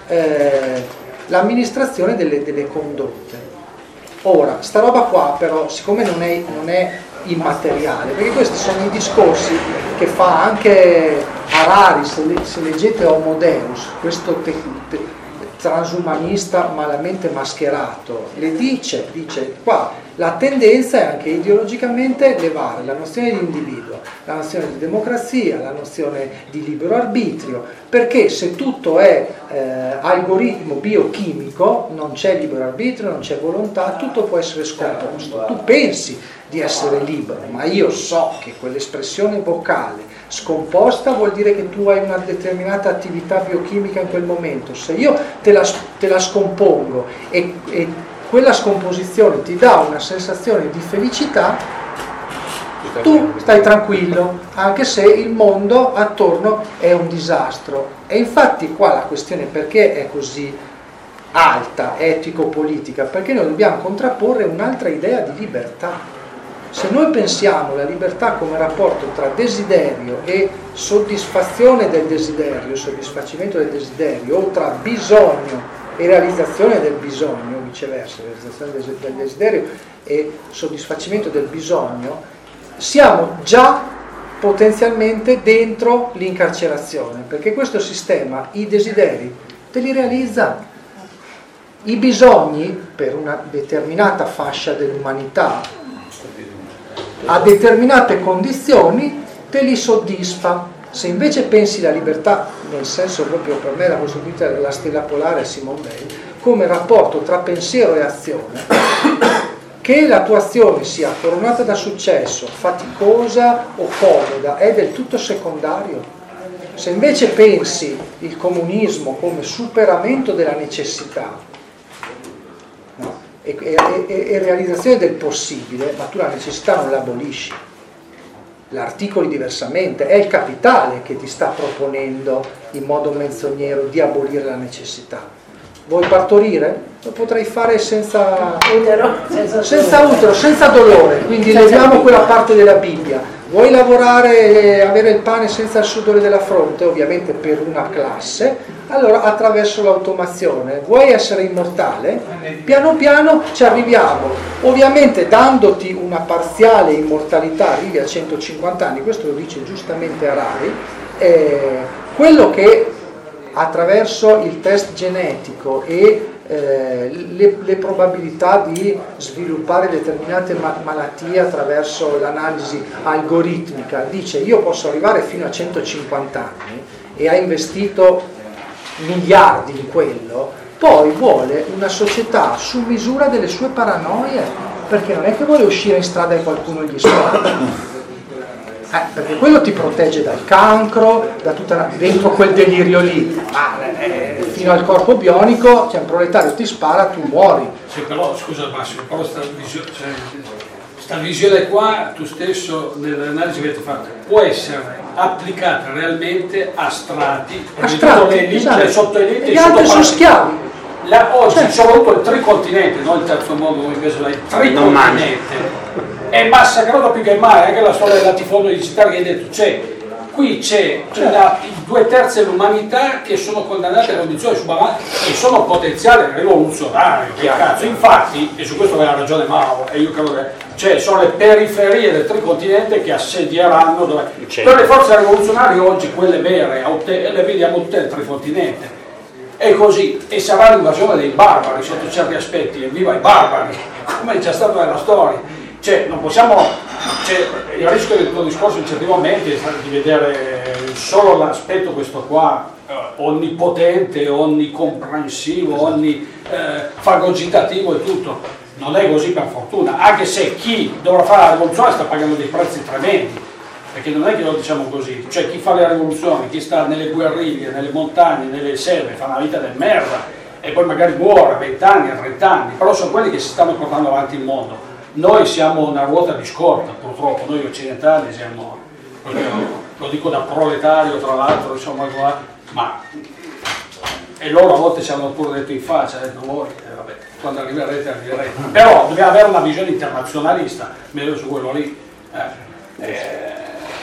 eh, l'amministrazione delle, delle condotte. Ora, sta roba qua però, siccome non è, non è immateriale, perché questi sono i discorsi che fa anche Harari, se, le, se leggete Homo Deus, questo te, te, transumanista malamente mascherato, le dice, dice qua la tendenza è anche ideologicamente levare la nozione di individuo, la nozione di democrazia, la nozione di libero arbitrio, perché se tutto è eh, algoritmo biochimico non c'è libero arbitrio, non c'è volontà, tutto può essere scomposto. Tu pensi di essere libero, ma io so che quell'espressione vocale scomposta vuol dire che tu hai una determinata attività biochimica in quel momento. Se io te la, te la scompongo e, e quella scomposizione ti dà una sensazione di felicità, tu stai tranquillo, anche se il mondo attorno è un disastro. E infatti qua la questione perché è così alta, etico-politica, perché noi dobbiamo contrapporre un'altra idea di libertà. Se noi pensiamo la libertà come rapporto tra desiderio e soddisfazione del desiderio, soddisfacimento del desiderio, o tra bisogno e realizzazione del bisogno, viceversa, realizzazione del desiderio e soddisfacimento del bisogno, siamo già potenzialmente dentro l'incarcerazione, perché questo sistema i desideri te li realizza, i bisogni per una determinata fascia dell'umanità a determinate condizioni te li soddisfa. Se invece pensi la libertà, nel senso proprio per me la costituita della stella polare Simone Weil, come rapporto tra pensiero e azione, che la tua azione sia coronata da successo, faticosa o comoda, è del tutto secondario. Se invece pensi il comunismo come superamento della necessità, no? E, e, e realizzazione del possibile, ma tu la necessità non la abolisci, l'articoli diversamente, è il capitale che ti sta proponendo in modo menzognero di abolire la necessità. Vuoi partorire? Lo potrei fare senza utero, senza, utero, senza dolore, quindi leviamo quella parte della Bibbia. Vuoi lavorare e avere il pane senza il sudore della fronte, ovviamente per una classe, allora attraverso l'automazione. Vuoi essere immortale? Piano piano ci arriviamo, ovviamente dandoti una parziale immortalità, arrivi a centocinquanta anni, questo lo dice giustamente Harari, eh, quello che attraverso il test genetico e eh, le, le probabilità di sviluppare determinate ma- malattie attraverso l'analisi algoritmica dice io posso arrivare fino a centocinquanta anni e ha investito miliardi di quello, poi vuole una società su misura delle sue paranoie, perché non è che vuole uscire in strada e qualcuno gli spara. Eh, perché quello ti protegge dal cancro, da tutta la, dentro quel delirio lì, ma eh, fino al corpo bionico, cioè un proletario ti spara, tu muori. Sì, però scusa Massimo, però sta visione, cioè, sta visione qua, tu stesso nell'analisi che avete fatto, può essere applicata realmente a strati, a strati, le esatto. cioè, sotto elite e gli altri sono schiavi. La, oggi certo. soprattutto il tricontinente, non il terzo mondo come invece il tricontinente è massacrato più che mai, anche la storia del latifondo digitale che hai detto, cioè, qui c'è una, due terzi dell'umanità che sono condannate a condizioni subavanti e sono potenziali rivoluzionari, che cazzo. Infatti, e su questo aveva ragione Mauro, e io credo che cioè, sono le periferie del tricontinente che assedieranno dove... Per le forze rivoluzionarie oggi, quelle vere, le vediamo tutte nel tricontinente. È così, e sarà l'invasione dei barbari sotto certi aspetti, evviva i barbari, come è già stato nella storia. Cioè, non possiamo, cioè, il rischio del tuo discorso in certi momenti è di vedere solo l'aspetto questo qua, eh, onnipotente, onnicomprensivo, onnifagocitativo e tutto. Non è così per fortuna, anche se chi dovrà fare la rivoluzione sta pagando dei prezzi tremendi, perché non è che lo diciamo così, cioè chi fa le rivoluzioni, chi sta nelle guerriglie, nelle montagne, nelle selve, fa una vita del merda e poi magari muore a venti anni, a trenta anni, però sono quelli che si stanno portando avanti il mondo. Noi siamo una ruota di scorta, purtroppo, noi occidentali siamo, lo dico da proletario tra l'altro, insomma, ma e loro a volte ci hanno pure detto in faccia, hanno detto voi, eh, vabbè, quando arriverete arriverete, però dobbiamo avere una visione internazionalista, meglio su quello lì. Eh, eh,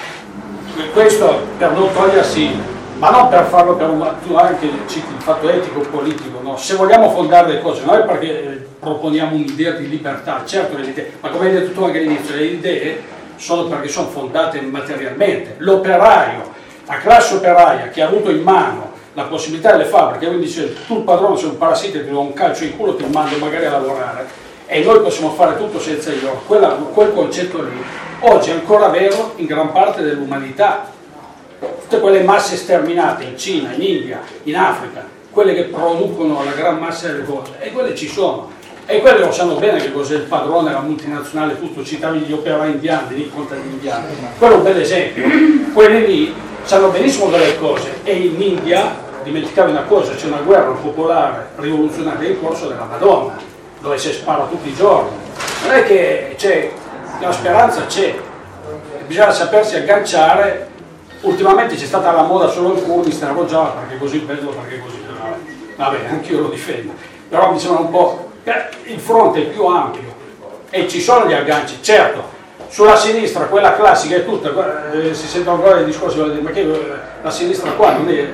questo per non togliersi, ma non per farlo per un, tu anche citi il fatto etico politico, no? Se vogliamo fondare le cose, noi perché proponiamo un'idea di libertà, certo le idee, ma come hai detto tu anche all'inizio, le idee sono perché sono fondate materialmente. L'operaio, la classe operaia che ha avuto in mano la possibilità delle fabbriche, quindi dice tu il padrone sei un parassita, ti do un calcio in culo, ti mando magari a lavorare e noi possiamo fare tutto senza io, Quella, quel concetto lì oggi è ancora vero in gran parte dell'umanità. Tutte quelle masse sterminate in Cina, in India, in Africa, quelle che producono la gran massa delle cose, e quelle ci sono. E quelli lo sanno bene che cos'è il padrone, la multinazionale, tutto, citavi gli operai indiani, lì contadini indiani. Quello è un bel esempio. Quelli lì sanno benissimo delle cose, e in India, dimenticavi una cosa, c'è una guerra popolare rivoluzionaria in corso della Madonna, dove si spara tutti i giorni. Non è che c'è, la speranza c'è, bisogna sapersi agganciare. Ultimamente c'è stata la moda solo il Kurdistan, già perché così bello, perché così, vabbè, anche io lo difendo, però mi sembra un po', il fronte è più ampio e ci sono gli agganci, certo, sulla sinistra quella classica è tutta, eh, si sentono ancora i discorsi, ma che la sinistra qua non è,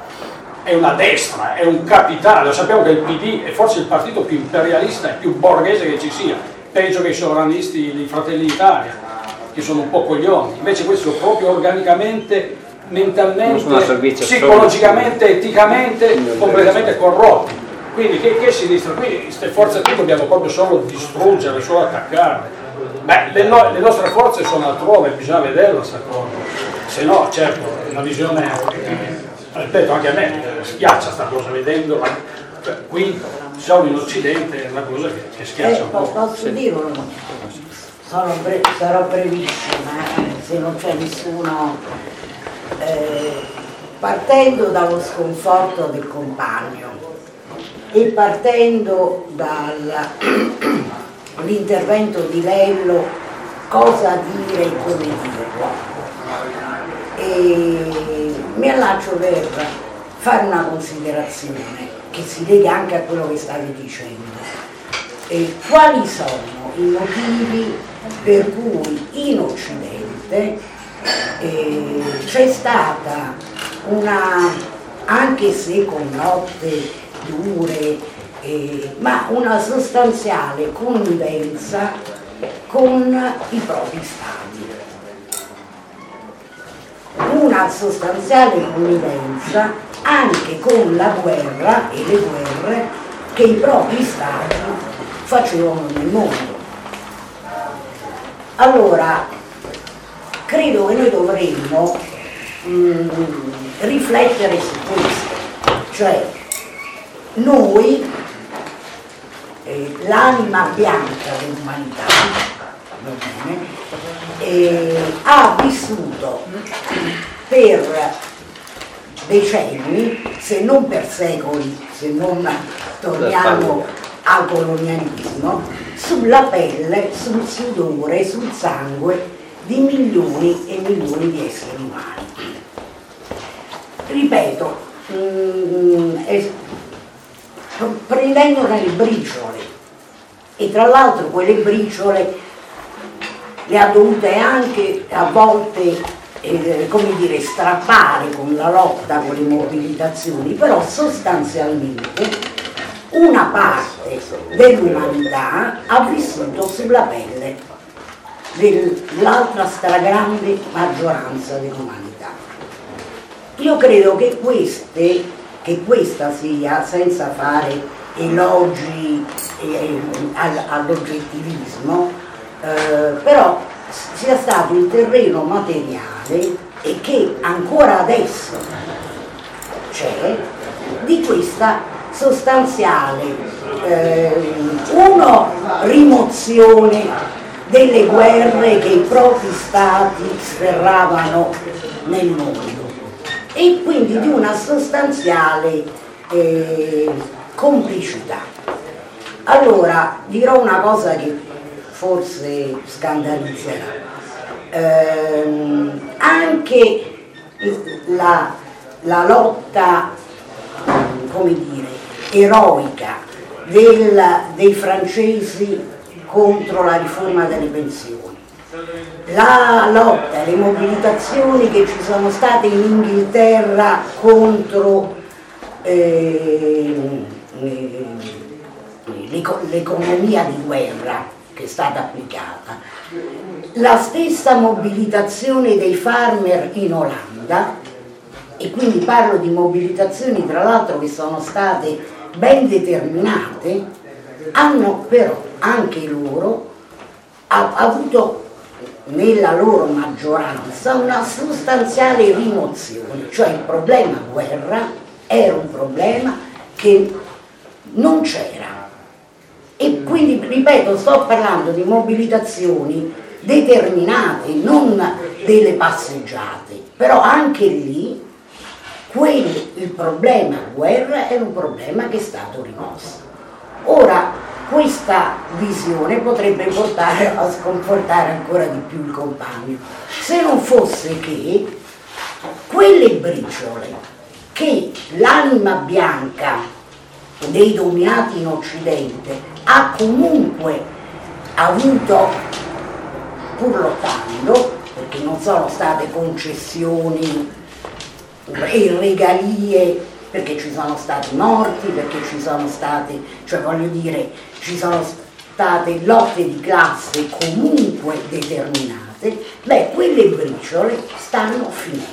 è una destra, è un capitale, lo sappiamo che il P D è forse il partito più imperialista e più borghese che ci sia, peggio che i sovranisti di Fratelli d'Italia, che sono un po' coglioni, invece questi sono proprio organicamente, mentalmente, psicologicamente, eticamente completamente corrotti. Quindi che, che sinistra? Qui queste forze qui dobbiamo proprio solo distruggere, solo attaccarle. Beh, le, no, le nostre forze sono altrove, bisogna vederla sta cosa. Se no, certo, è una visione, ripeto, anche a me schiaccia sta cosa, vedendo, qui siamo in Occidente, è una cosa che, che schiaccia un po'. Posso sì. dire una Sono bre- sarò brevissima, eh, se non c'è nessuno. Eh, partendo dallo sconforto del compagno e partendo dall'intervento di Lello, cosa dire e come dirlo, e mi allaccio per fare una considerazione che si lega anche a quello che stavi dicendo. E quali sono i motivi per cui in Occidente eh, c'è stata una, anche se con lotte dure, eh, ma una sostanziale connivenza con i propri stati. Una sostanziale connivenza anche con la guerra e le guerre che i propri stati facevano nel mondo. Allora, credo che noi dovremmo mh, riflettere su questo, cioè noi, eh, l'anima bianca dell'umanità, va bene, eh, ha vissuto per decenni, se non per secoli, se non torniamo al colonialismo, sulla pelle, sul sudore, sul sangue di milioni e milioni di esseri umani. Ripeto, mh, è, prendendono le briciole, e tra l'altro quelle briciole le ha dovute anche a volte eh, come dire, strappare con la lotta, con le mobilitazioni, però sostanzialmente una parte dell'umanità ha vissuto sulla pelle dell'altra stragrande maggioranza dell'umanità. Io credo che, queste, che questa sia, senza fare elogi eh, all'oggettivismo, eh, però sia stato un terreno materiale e che ancora adesso c'è di questa sostanziale eh, uno, rimozione delle guerre che i propri stati sferravano nel mondo, e quindi di una sostanziale eh, complicità. Allora dirò una cosa che forse scandalizzerà, ehm, anche la, la lotta, come dire, eroica del, dei francesi contro la riforma delle pensioni, la lotta, le mobilitazioni che ci sono state in Inghilterra contro eh, l'economia di guerra che è stata applicata, la stessa mobilitazione dei farmer in Olanda, e quindi parlo di mobilitazioni tra l'altro che sono state ben determinate, hanno però anche loro ha, avuto nella loro maggioranza una sostanziale rimozione, cioè il problema guerra era un problema che non c'era. E quindi, ripeto, sto parlando di mobilitazioni determinate, non delle passeggiate, però anche lì quel, il problema guerra è un problema che è stato rimosso. Ora, questa visione potrebbe portare a sconfortare ancora di più il compagno, se non fosse che quelle briciole che l'anima bianca dei dominati in Occidente ha comunque avuto, pur lottando, perché non sono state concessioni e regalie, perché ci sono stati morti, perché ci sono state, cioè voglio dire, ci sono state lotte di classe comunque determinate, beh, quelle briciole stanno finendo.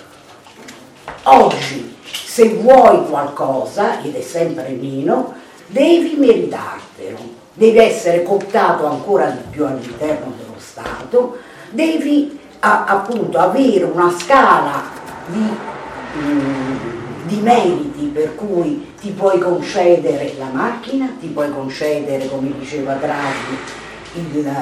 Oggi, se vuoi qualcosa, ed è sempre meno, devi meritartelo, devi essere cooptato ancora di più all'interno dello Stato, devi a, appunto avere una scala di, mh, di meriti per cui ti puoi concedere la macchina, ti puoi concedere, come diceva Draghi, il,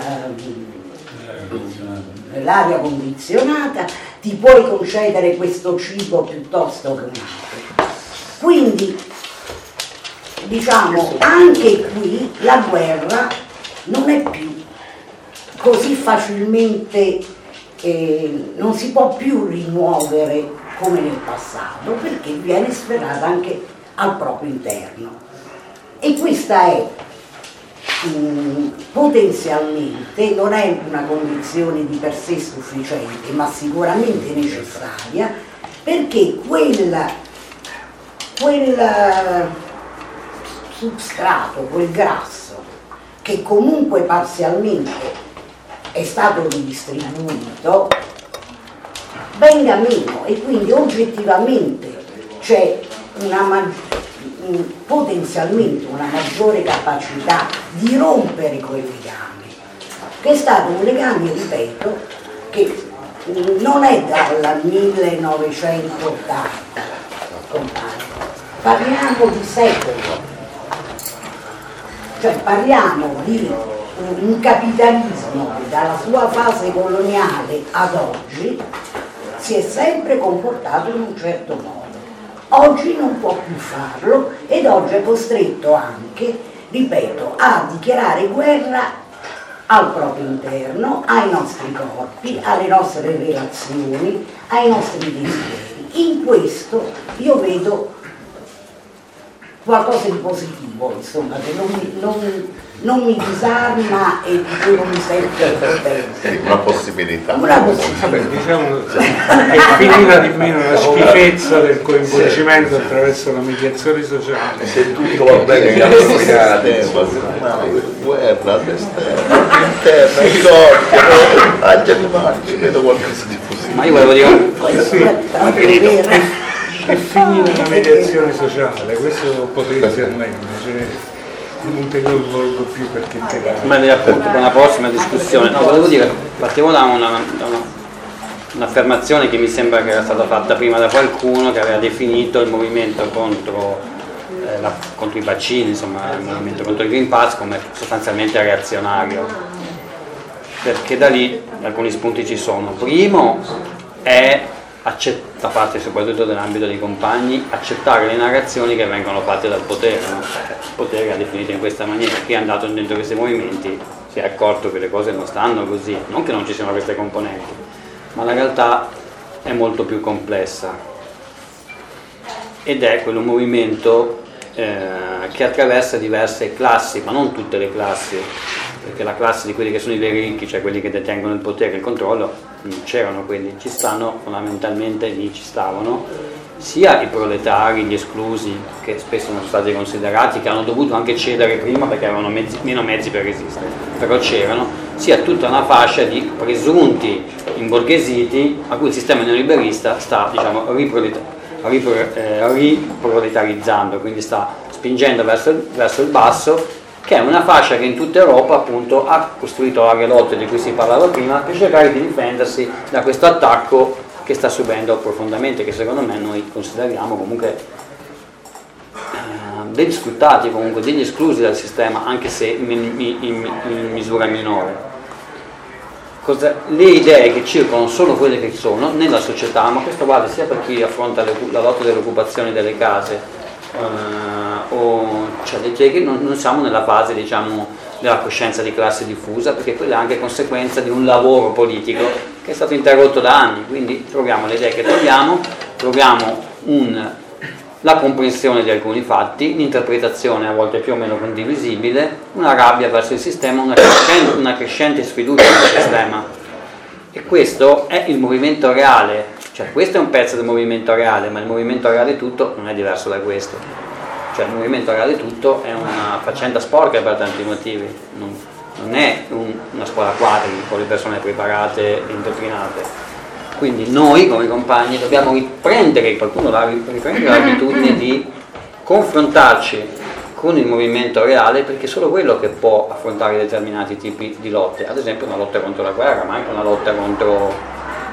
uh, l'aria condizionata, ti puoi concedere questo cibo piuttosto che un altro. Quindi diciamo anche qui la guerra non è più così facilmente, eh, non si può più rimuovere come nel passato, perché viene sferrata anche al proprio interno, e questa è mh, potenzialmente, non è una condizione di per sé sufficiente, ma sicuramente necessaria, perché quel, quel substrato, quel grasso che comunque parzialmente è stato ridistribuito venga meno, e quindi oggettivamente c'è una potenzialmente una maggiore capacità di rompere quel legame, che è stato un legame, ripeto, che non è dal millenovecentoottanta, compare. parliamo di secolo, cioè parliamo di un capitalismo che dalla sua fase coloniale ad oggi si è sempre comportato in un certo modo. Oggi non può più farlo ed oggi è costretto anche, ripeto, a dichiarare guerra al proprio interno, ai nostri corpi, alle nostre relazioni, ai nostri desideri. In questo io vedo qualcosa di positivo, insomma, che non mi, non, non mi disarma e di cui non mi sento contento. Una possibilità. Una possibilità. Vabbè, diciamo è finita di meno la schifezza del coinvolgimento attraverso la mediazione sociale. Se tutto va bene, guerra, esterna, interna, ricordo, anche animali, ci vedo qualcosa di positivo. Ma io volevo dire... Sì, è finita la mediazione sociale, questo potenzialmente, cioè, non te coinvolgo più perché te la... Ma ne appunto per una prossima discussione. No, volevo dire, partiamo da una, da una, un'affermazione che mi sembra che era stata fatta prima da qualcuno che aveva definito il movimento contro, eh, la, contro i vaccini, insomma il movimento contro il Green Pass come sostanzialmente reazionario, perché da lì alcuni spunti ci sono. Primo è, da parte soprattutto dell'ambito dei compagni, accettare le narrazioni che vengono fatte dal potere, no? Il potere ha definito in questa maniera, chi è andato dentro questi movimenti si è accorto che le cose non stanno così, non che non ci siano queste componenti, ma la realtà è molto più complessa ed è quello movimento eh, che attraversa diverse classi, ma non tutte le classi, perché la classe di quelli che sono i veri ricchi, cioè quelli che detengono il potere e il controllo, non c'erano quelli, ci stanno fondamentalmente, lì ci stavano sia i proletari, gli esclusi, che spesso non sono stati considerati, che hanno dovuto anche cedere prima perché avevano mezzi, meno mezzi per resistere, però c'erano, sia tutta una fascia di presunti imborghesiti a cui il sistema neoliberista sta, diciamo, riprolet- ripro- eh, riproletarizzando, quindi sta spingendo verso il, verso il basso, che è una fascia che in tutta Europa appunto ha costruito varie lotte di cui si parlava prima per cercare di difendersi da questo attacco che sta subendo profondamente, che secondo me noi consideriamo comunque eh, degli sfruttati, comunque degli esclusi dal sistema, anche se in, in, in, in misura minore. Cosa, le idee che circolano sono quelle che sono nella società, ma questo vale sia per chi affronta le, la lotta dell'occupazione delle case, Uh, o, cioè che non, non siamo nella fase, diciamo, della coscienza di classe diffusa, perché quella è anche conseguenza di un lavoro politico che è stato interrotto da anni, quindi troviamo le idee che troviamo, troviamo un, la comprensione di alcuni fatti, l'interpretazione a volte più o meno condivisibile, una rabbia verso il sistema, una crescente, una crescente sfiducia nel sistema, e questo è il movimento reale. Cioè questo è un pezzo del movimento reale, ma il movimento reale tutto non è diverso da questo. Cioè il movimento reale tutto è una faccenda sporca per tanti motivi, non, non è un, una scuola quadri con le persone preparate e indottrinate. Quindi noi come compagni dobbiamo riprendere, qualcuno la riprendere l'abitudine di confrontarci con il movimento reale, perché è solo quello che può affrontare determinati tipi di lotte, ad esempio una lotta contro la guerra, ma anche una lotta contro...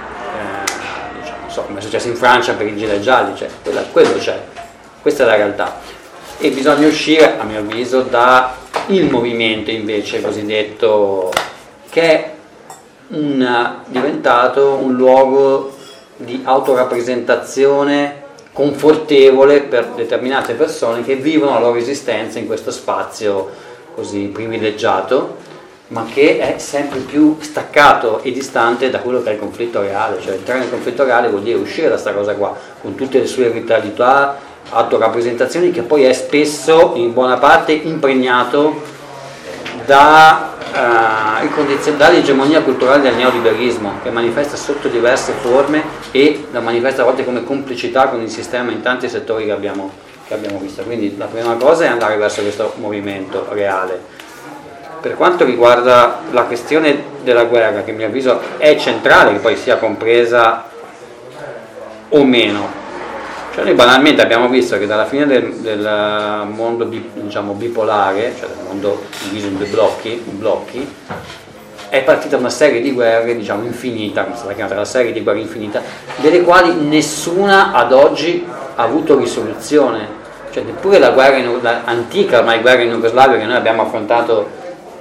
come è successo in Francia per i gilet gialli, cioè, quella, quello c'è, questa è la realtà, e bisogna uscire, a mio avviso, da il movimento invece cosiddetto, che è un, diventato un luogo di autorappresentazione confortevole per determinate persone che vivono la loro esistenza in questo spazio così privilegiato, ma che è sempre più staccato e distante da quello che è il conflitto reale. Cioè entrare nel conflitto reale vuol dire uscire da questa cosa qua, con tutte le sue ritualità, autorappresentazioni, che poi è spesso in buona parte impregnato da, uh, dall'egemonia culturale del neoliberismo, che manifesta sotto diverse forme e la manifesta a volte come complicità con il sistema in tanti settori che abbiamo, che abbiamo visto. Quindi la prima cosa è andare verso questo movimento reale. Per quanto riguarda la questione della guerra, che a mio avviso è centrale, che poi sia compresa o meno, cioè noi banalmente abbiamo visto che dalla fine del, del mondo bi, diciamo, bipolare, cioè del mondo diviso in due blocchi, in blocchi, è partita una serie di guerre, diciamo, infinita, come è stata chiamata la serie di guerre infinita, delle quali nessuna ad oggi ha avuto risoluzione. cioè neppure la guerra in, la antica ormai guerra in Jugoslavia che noi abbiamo affrontato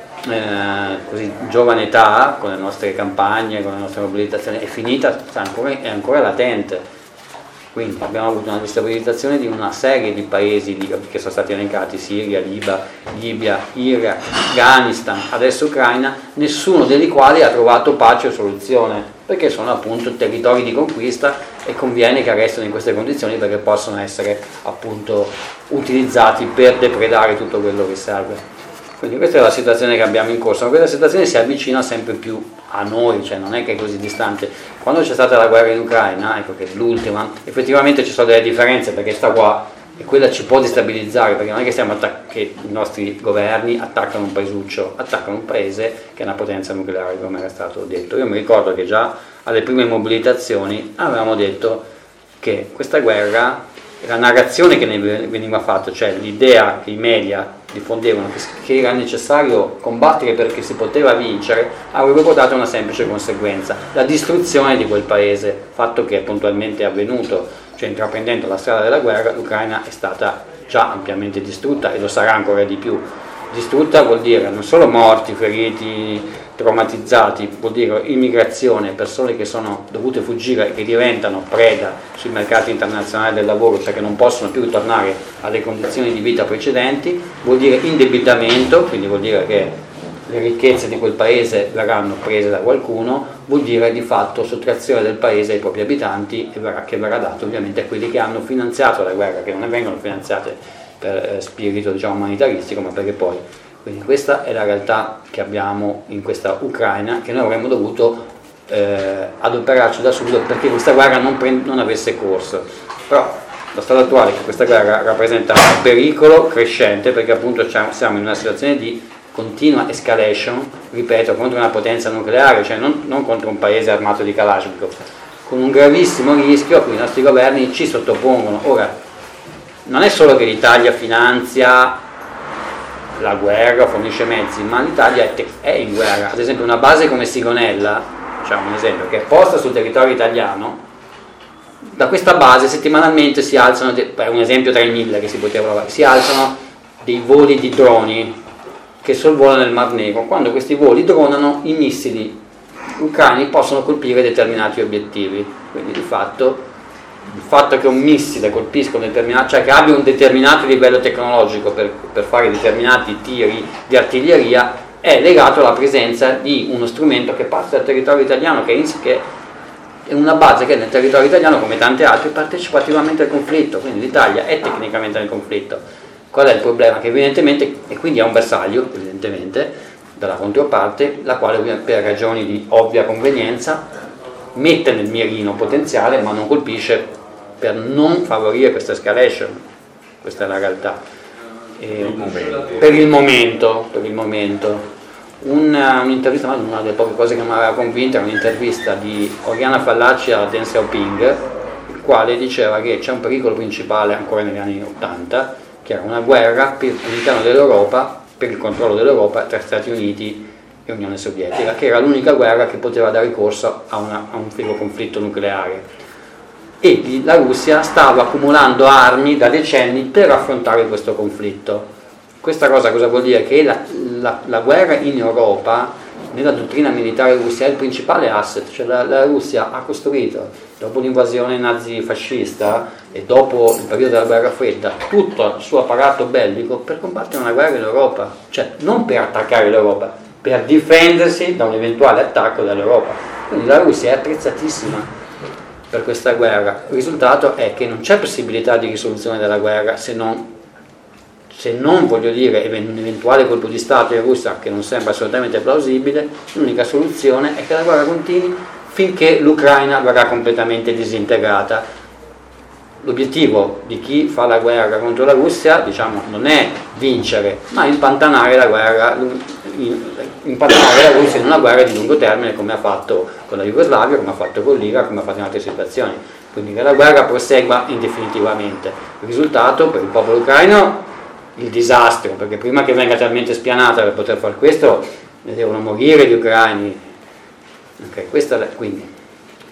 eh, così in giovane età con le nostre campagne, con le nostre mobilitazioni, è finita, sta ancora, è ancora latente. Quindi abbiamo avuto una destabilizzazione di una serie di paesi che sono stati elencati: Siria, Liba, Libia, Iraq, Afghanistan, adesso Ucraina, nessuno dei quali ha trovato pace o soluzione, perché sono appunto territori di conquista e conviene che restino in queste condizioni perché possono essere appunto utilizzati per depredare tutto quello che serve. Quindi questa è la situazione che abbiamo in corso, ma questa situazione si avvicina sempre più a noi, cioè non è che è così distante. Quando c'è stata la guerra in Ucraina, ecco che è l'ultima, effettivamente ci sono delle differenze, perché sta qua e quella ci può destabilizzare, perché non è che, stiamo attac- che i nostri governi attaccano un paesuccio, attaccano un paese che è una potenza nucleare, come era stato detto. Io mi ricordo che già alle prime mobilitazioni avevamo detto che questa guerra, la narrazione che ne veniva fatta, cioè l'idea che i media diffondevano che era necessario combattere perché si poteva vincere, avrebbe portato a una semplice conseguenza: la distruzione di quel paese, fatto che puntualmente è avvenuto, cioè intraprendendo la strada della guerra l'Ucraina è stata già ampiamente distrutta e lo sarà ancora di più. Distrutta vuol dire non solo morti, feriti, traumatizzati, vuol dire immigrazione, persone che sono dovute fuggire e che diventano preda sui mercati internazionali del lavoro, cioè che non possono più ritornare alle condizioni di vita precedenti, vuol dire indebitamento, quindi vuol dire che le ricchezze di quel paese verranno prese da qualcuno, vuol dire di fatto sottrazione del paese ai propri abitanti, e verrà, che verrà dato ovviamente a quelli che hanno finanziato la guerra, che non vengono finanziate per spirito, diciamo, umanitaristico, ma perché poi. Quindi questa è la realtà che abbiamo in questa Ucraina, che noi avremmo dovuto eh, adoperarci da subito perché questa guerra non, prend- non avesse corso. Però lo stato attuale è che questa guerra rappresenta un pericolo crescente, perché appunto siamo in una situazione di continua escalation, ripeto, contro una potenza nucleare, cioè non, non contro un paese armato di Kalashnikov, con un gravissimo rischio a cui i nostri governi ci sottopongono. Ora, non è solo che l'Italia finanzia la guerra, fornisce mezzi, ma l'Italia è, te- è in guerra. Ad esempio una base come Sigonella, diciamo un esempio, che è posta sul territorio italiano, da questa base settimanalmente si alzano, de- per un esempio tra i mille che si poteva lavorare, si alzano dei voli di droni che sorvolano nel Mar Nero. Quando questi voli dronano, i missili ucraini possono colpire determinati obiettivi, quindi di fatto il fatto che un missile colpisca un determinato, cioè che abbia un determinato livello tecnologico per, per fare determinati tiri di artiglieria, è legato alla presenza di uno strumento che parte dal territorio italiano, che è, in, che è una base che nel territorio italiano, come tante altre, partecipa attivamente al conflitto. Quindi l'Italia è tecnicamente nel conflitto. Qual è il problema? Che evidentemente, e quindi è un bersaglio evidentemente dalla controparte, la quale per ragioni di ovvia convenienza mette nel mirino potenziale ma non colpisce, per non favorire questa escalation. Questa è la realtà. E per il momento, per il momento un, un'intervista, ma una delle poche cose che mi aveva convinto era un'intervista di Oriana Fallaci a Deng Xiaoping, il quale diceva che c'è un pericolo principale ancora negli anni ottanta, che era una guerra per, all'interno dell'Europa, per il controllo dell'Europa tra Stati Uniti e Unione Sovietica, che era l'unica guerra che poteva dare corso a, una, a un vero conflitto nucleare, e la Russia stava accumulando armi da decenni per affrontare questo conflitto. Questa cosa cosa vuol dire? Che la, la, la guerra in Europa, nella dottrina militare russa, è il principale asset, cioè la, la Russia ha costruito, dopo l'invasione nazifascista e dopo il periodo della guerra fredda, tutto il suo apparato bellico per combattere una guerra in Europa, cioè non per attaccare l'Europa, per difendersi da un eventuale attacco dall'Europa. Quindi la Russia è attrezzatissima per questa guerra. Il risultato è che non c'è possibilità di risoluzione della guerra se non, se non voglio dire, un eventuale colpo di Stato in Russia, che non sembra assolutamente plausibile. L'unica soluzione è che la guerra continui finché l'Ucraina verrà completamente disintegrata. L'obiettivo di chi fa la guerra contro la Russia, diciamo, non è vincere, ma impantanare la guerra, impantanare la Russia in una guerra di lungo termine, come ha fatto con la Jugoslavia, come ha fatto con l'Iraq, come ha fatto in altre situazioni. Quindi che la guerra prosegua indefinitivamente. Il risultato per il popolo ucraino, il disastro, perché prima che venga talmente spianata per poter fare questo, ne devono morire gli ucraini. Ok, questa è la, quindi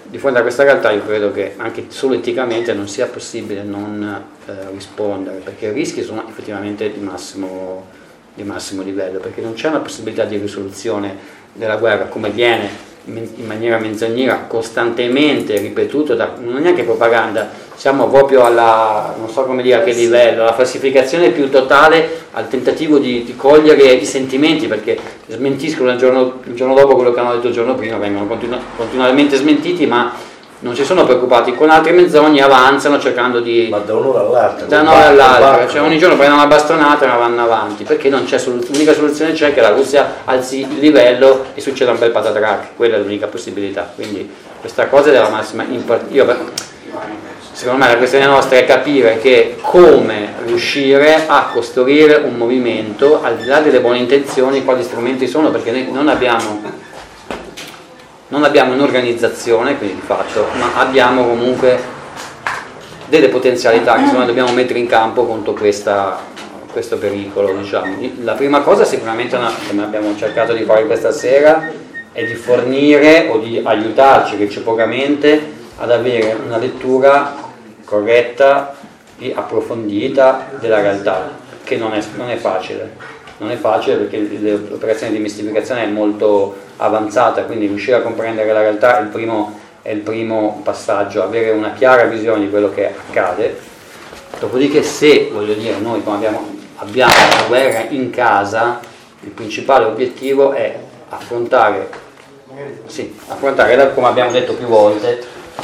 di fronte a questa realtà io credo che anche solo eticamente non sia possibile non eh, rispondere, perché i rischi sono effettivamente di massimo, di massimo livello, perché non c'è una possibilità di risoluzione della guerra come viene in maniera menzognera costantemente ripetuto da, non è neanche propaganda, siamo proprio alla, non so come dire a che livello, alla falsificazione più totale, al tentativo di, di cogliere i sentimenti, perché smentiscono il giorno, il giorno dopo quello che hanno detto il giorno prima, vengono continu- continuamente smentiti, ma non si sono preoccupati, con altre menzogne avanzano cercando di... Ma da un'ora all'altra. Da un'ora all'altra, cioè ogni giorno prendono una bastonata e la vanno avanti, perché non c'è soluzione, l'unica soluzione c'è che la Russia alzi il livello e succeda un bel patatrac, quella è l'unica possibilità, quindi questa cosa è della massima importanza. Secondo me la questione nostra è capire che come riuscire a costruire un movimento, al di là delle buone intenzioni, quali strumenti sono, perché noi non abbiamo... non abbiamo un'organizzazione, quindi di fatto, ma abbiamo comunque delle potenzialità che secondo me dobbiamo mettere in campo contro questa, questo pericolo, diciamo. La prima cosa sicuramente, una, come abbiamo cercato di fare questa sera, è di fornire o di aiutarci reciprocamente ad avere una lettura corretta e approfondita della realtà, che non è, non è facile. Non è facile perché l'operazione di mistificazione è molto avanzata, quindi riuscire a comprendere la realtà è il primo, è il primo passaggio, avere una chiara visione di quello che accade. Dopodiché, se voglio dire noi come abbiamo, abbiamo una guerra in casa, il principale obiettivo è affrontare, sì, affrontare, come abbiamo detto più volte,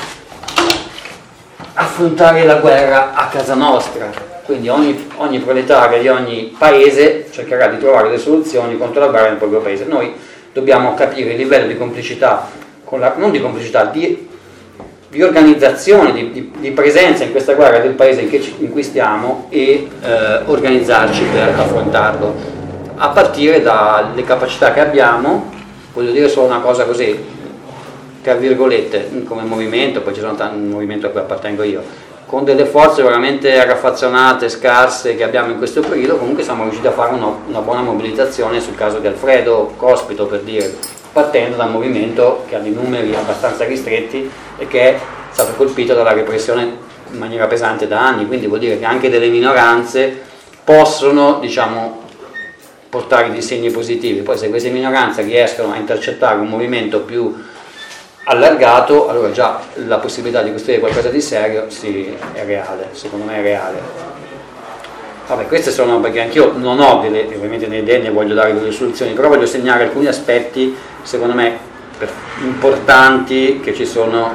affrontare la guerra a casa nostra. Quindi ogni, ogni proletario di ogni paese cercherà di trovare le soluzioni contro la guerra nel proprio paese. Noi dobbiamo capire il livello di complicità, con la, non di complicità, di, di organizzazione, di, di, di presenza in questa guerra del paese in, che ci, in cui stiamo e eh, organizzarci per affrontarlo. A partire dalle capacità che abbiamo, voglio dire solo una cosa così, tra virgolette, come movimento, poi ci sono tanti, un movimento a cui appartengo io, con delle forze veramente raffazzonate, scarse che abbiamo in questo periodo, comunque siamo riusciti a fare una, una buona mobilitazione sul caso di Alfredo Cospito, per dire, partendo da un movimento che ha dei numeri abbastanza ristretti e che è stato colpito dalla repressione in maniera pesante da anni, quindi vuol dire che anche delle minoranze possono, diciamo, portare dei segni positivi. Poi se queste minoranze riescono a intercettare un movimento più allargato, allora già la possibilità di costruire qualcosa di serio sì, è reale, secondo me è reale. Vabbè, queste sono, perché anch'io non ho delle, ovviamente delle idee, ne voglio dare delle soluzioni, però voglio segnare alcuni aspetti secondo me importanti che ci sono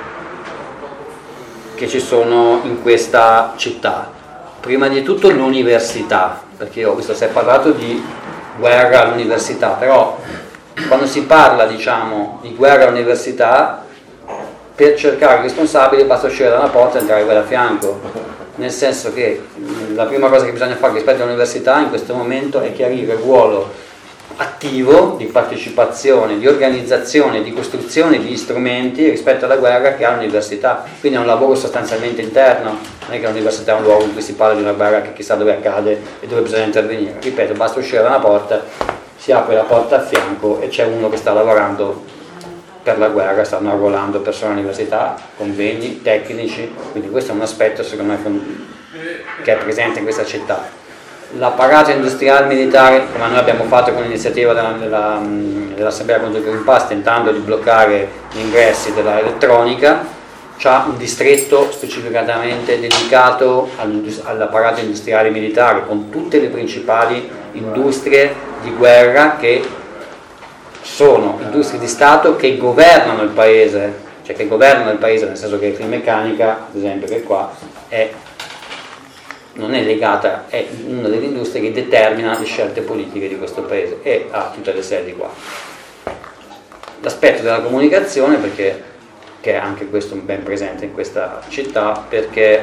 che ci sono in questa città. Prima di tutto l'università, perché io ho visto, si è parlato di guerra all'università, però quando si parla, diciamo, di guerra all'università, per cercare i responsabili basta uscire da una porta e entrare quella a fianco, nel senso che la prima cosa che bisogna fare rispetto all'università in questo momento è chiarire il ruolo attivo di partecipazione, di organizzazione, di costruzione di strumenti rispetto alla guerra che ha l'università. Quindi è un lavoro sostanzialmente interno, non è che l'università è un luogo in cui si parla di una guerra che chissà dove accade e dove bisogna intervenire. Ripeto, basta uscire da una porta, si apre la porta a fianco e c'è uno che sta lavorando per la guerra, stanno arruolando persone all'università, convegni tecnici, quindi questo è un aspetto secondo me che è presente in questa città. L'apparato industriale militare, come noi abbiamo fatto con l'iniziativa della, della, dell'Assemblea contro il Green Pass, tentando di bloccare gli ingressi dell'elettronica, c'ha un distretto specificatamente dedicato all'apparato industriale militare, con tutte le principali industrie di guerra che sono industrie di Stato che governano il paese, cioè che governano il paese, nel senso che la Finmeccanica, ad esempio, che qua è, non è legata, è una delle industrie che determina le scelte politiche di questo paese e ha tutte le sedi qua. L'aspetto della comunicazione, perché che è anche questo ben presente in questa città, perché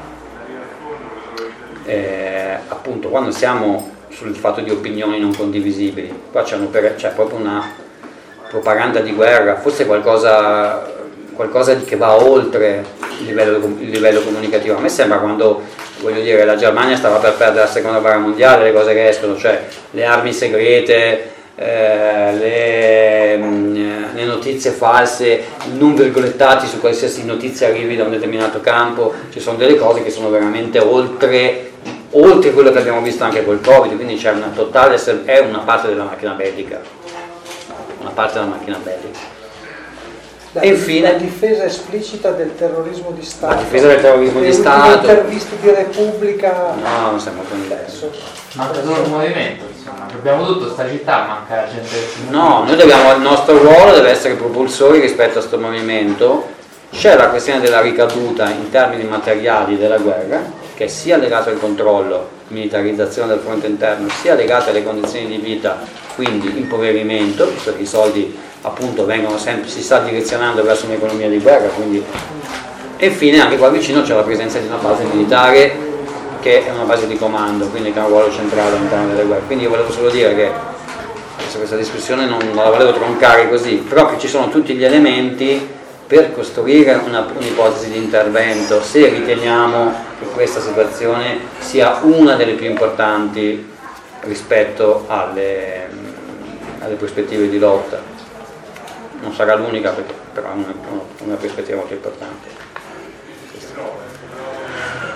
eh, appunto quando siamo sul fatto di opinioni non condivisibili, qua c'è, c'è proprio una propaganda di guerra, forse qualcosa, qualcosa che va oltre il livello, il livello comunicativo. A me sembra quando, voglio dire, la Germania stava per perdere la seconda guerra mondiale, le cose che escono, cioè le armi segrete, eh, le, mh, le notizie false, non virgolettati su qualsiasi notizia arrivi da un determinato campo, ci sono delle cose che sono veramente oltre, oltre quello che abbiamo visto anche col Covid, quindi c'è una totale, è una parte della macchina bellica, una parte della macchina bellica. La, e infine la difesa esplicita del terrorismo di Stato. La difesa del terrorismo di Stato. Le interviste di Repubblica. No, non siamo converso. Manca solo il movimento, insomma, abbiamo tutto sta città, manca la gente. No, noi dobbiamo, il nostro ruolo deve essere propulsori rispetto a questo movimento. C'è la questione della ricaduta in termini materiali della guerra, che è sia legata al controllo, militarizzazione del fronte interno, sia legata alle condizioni di vita, quindi impoverimento, perché i soldi appunto vengono sempre, si sta direzionando verso un'economia di guerra, quindi. E infine anche qua vicino c'è la presenza di una base militare che è una base di comando, quindi che ha un ruolo centrale all'interno delle guerre. Quindi io volevo solo dire che questa discussione non, non la volevo troncare così, però che ci sono tutti gli elementi per costruire una, un'ipotesi di intervento, se riteniamo che questa situazione sia una delle più importanti rispetto alle, alle prospettive di lotta. Non sarà l'unica, perché, però è una, una, una prospettiva molto importante.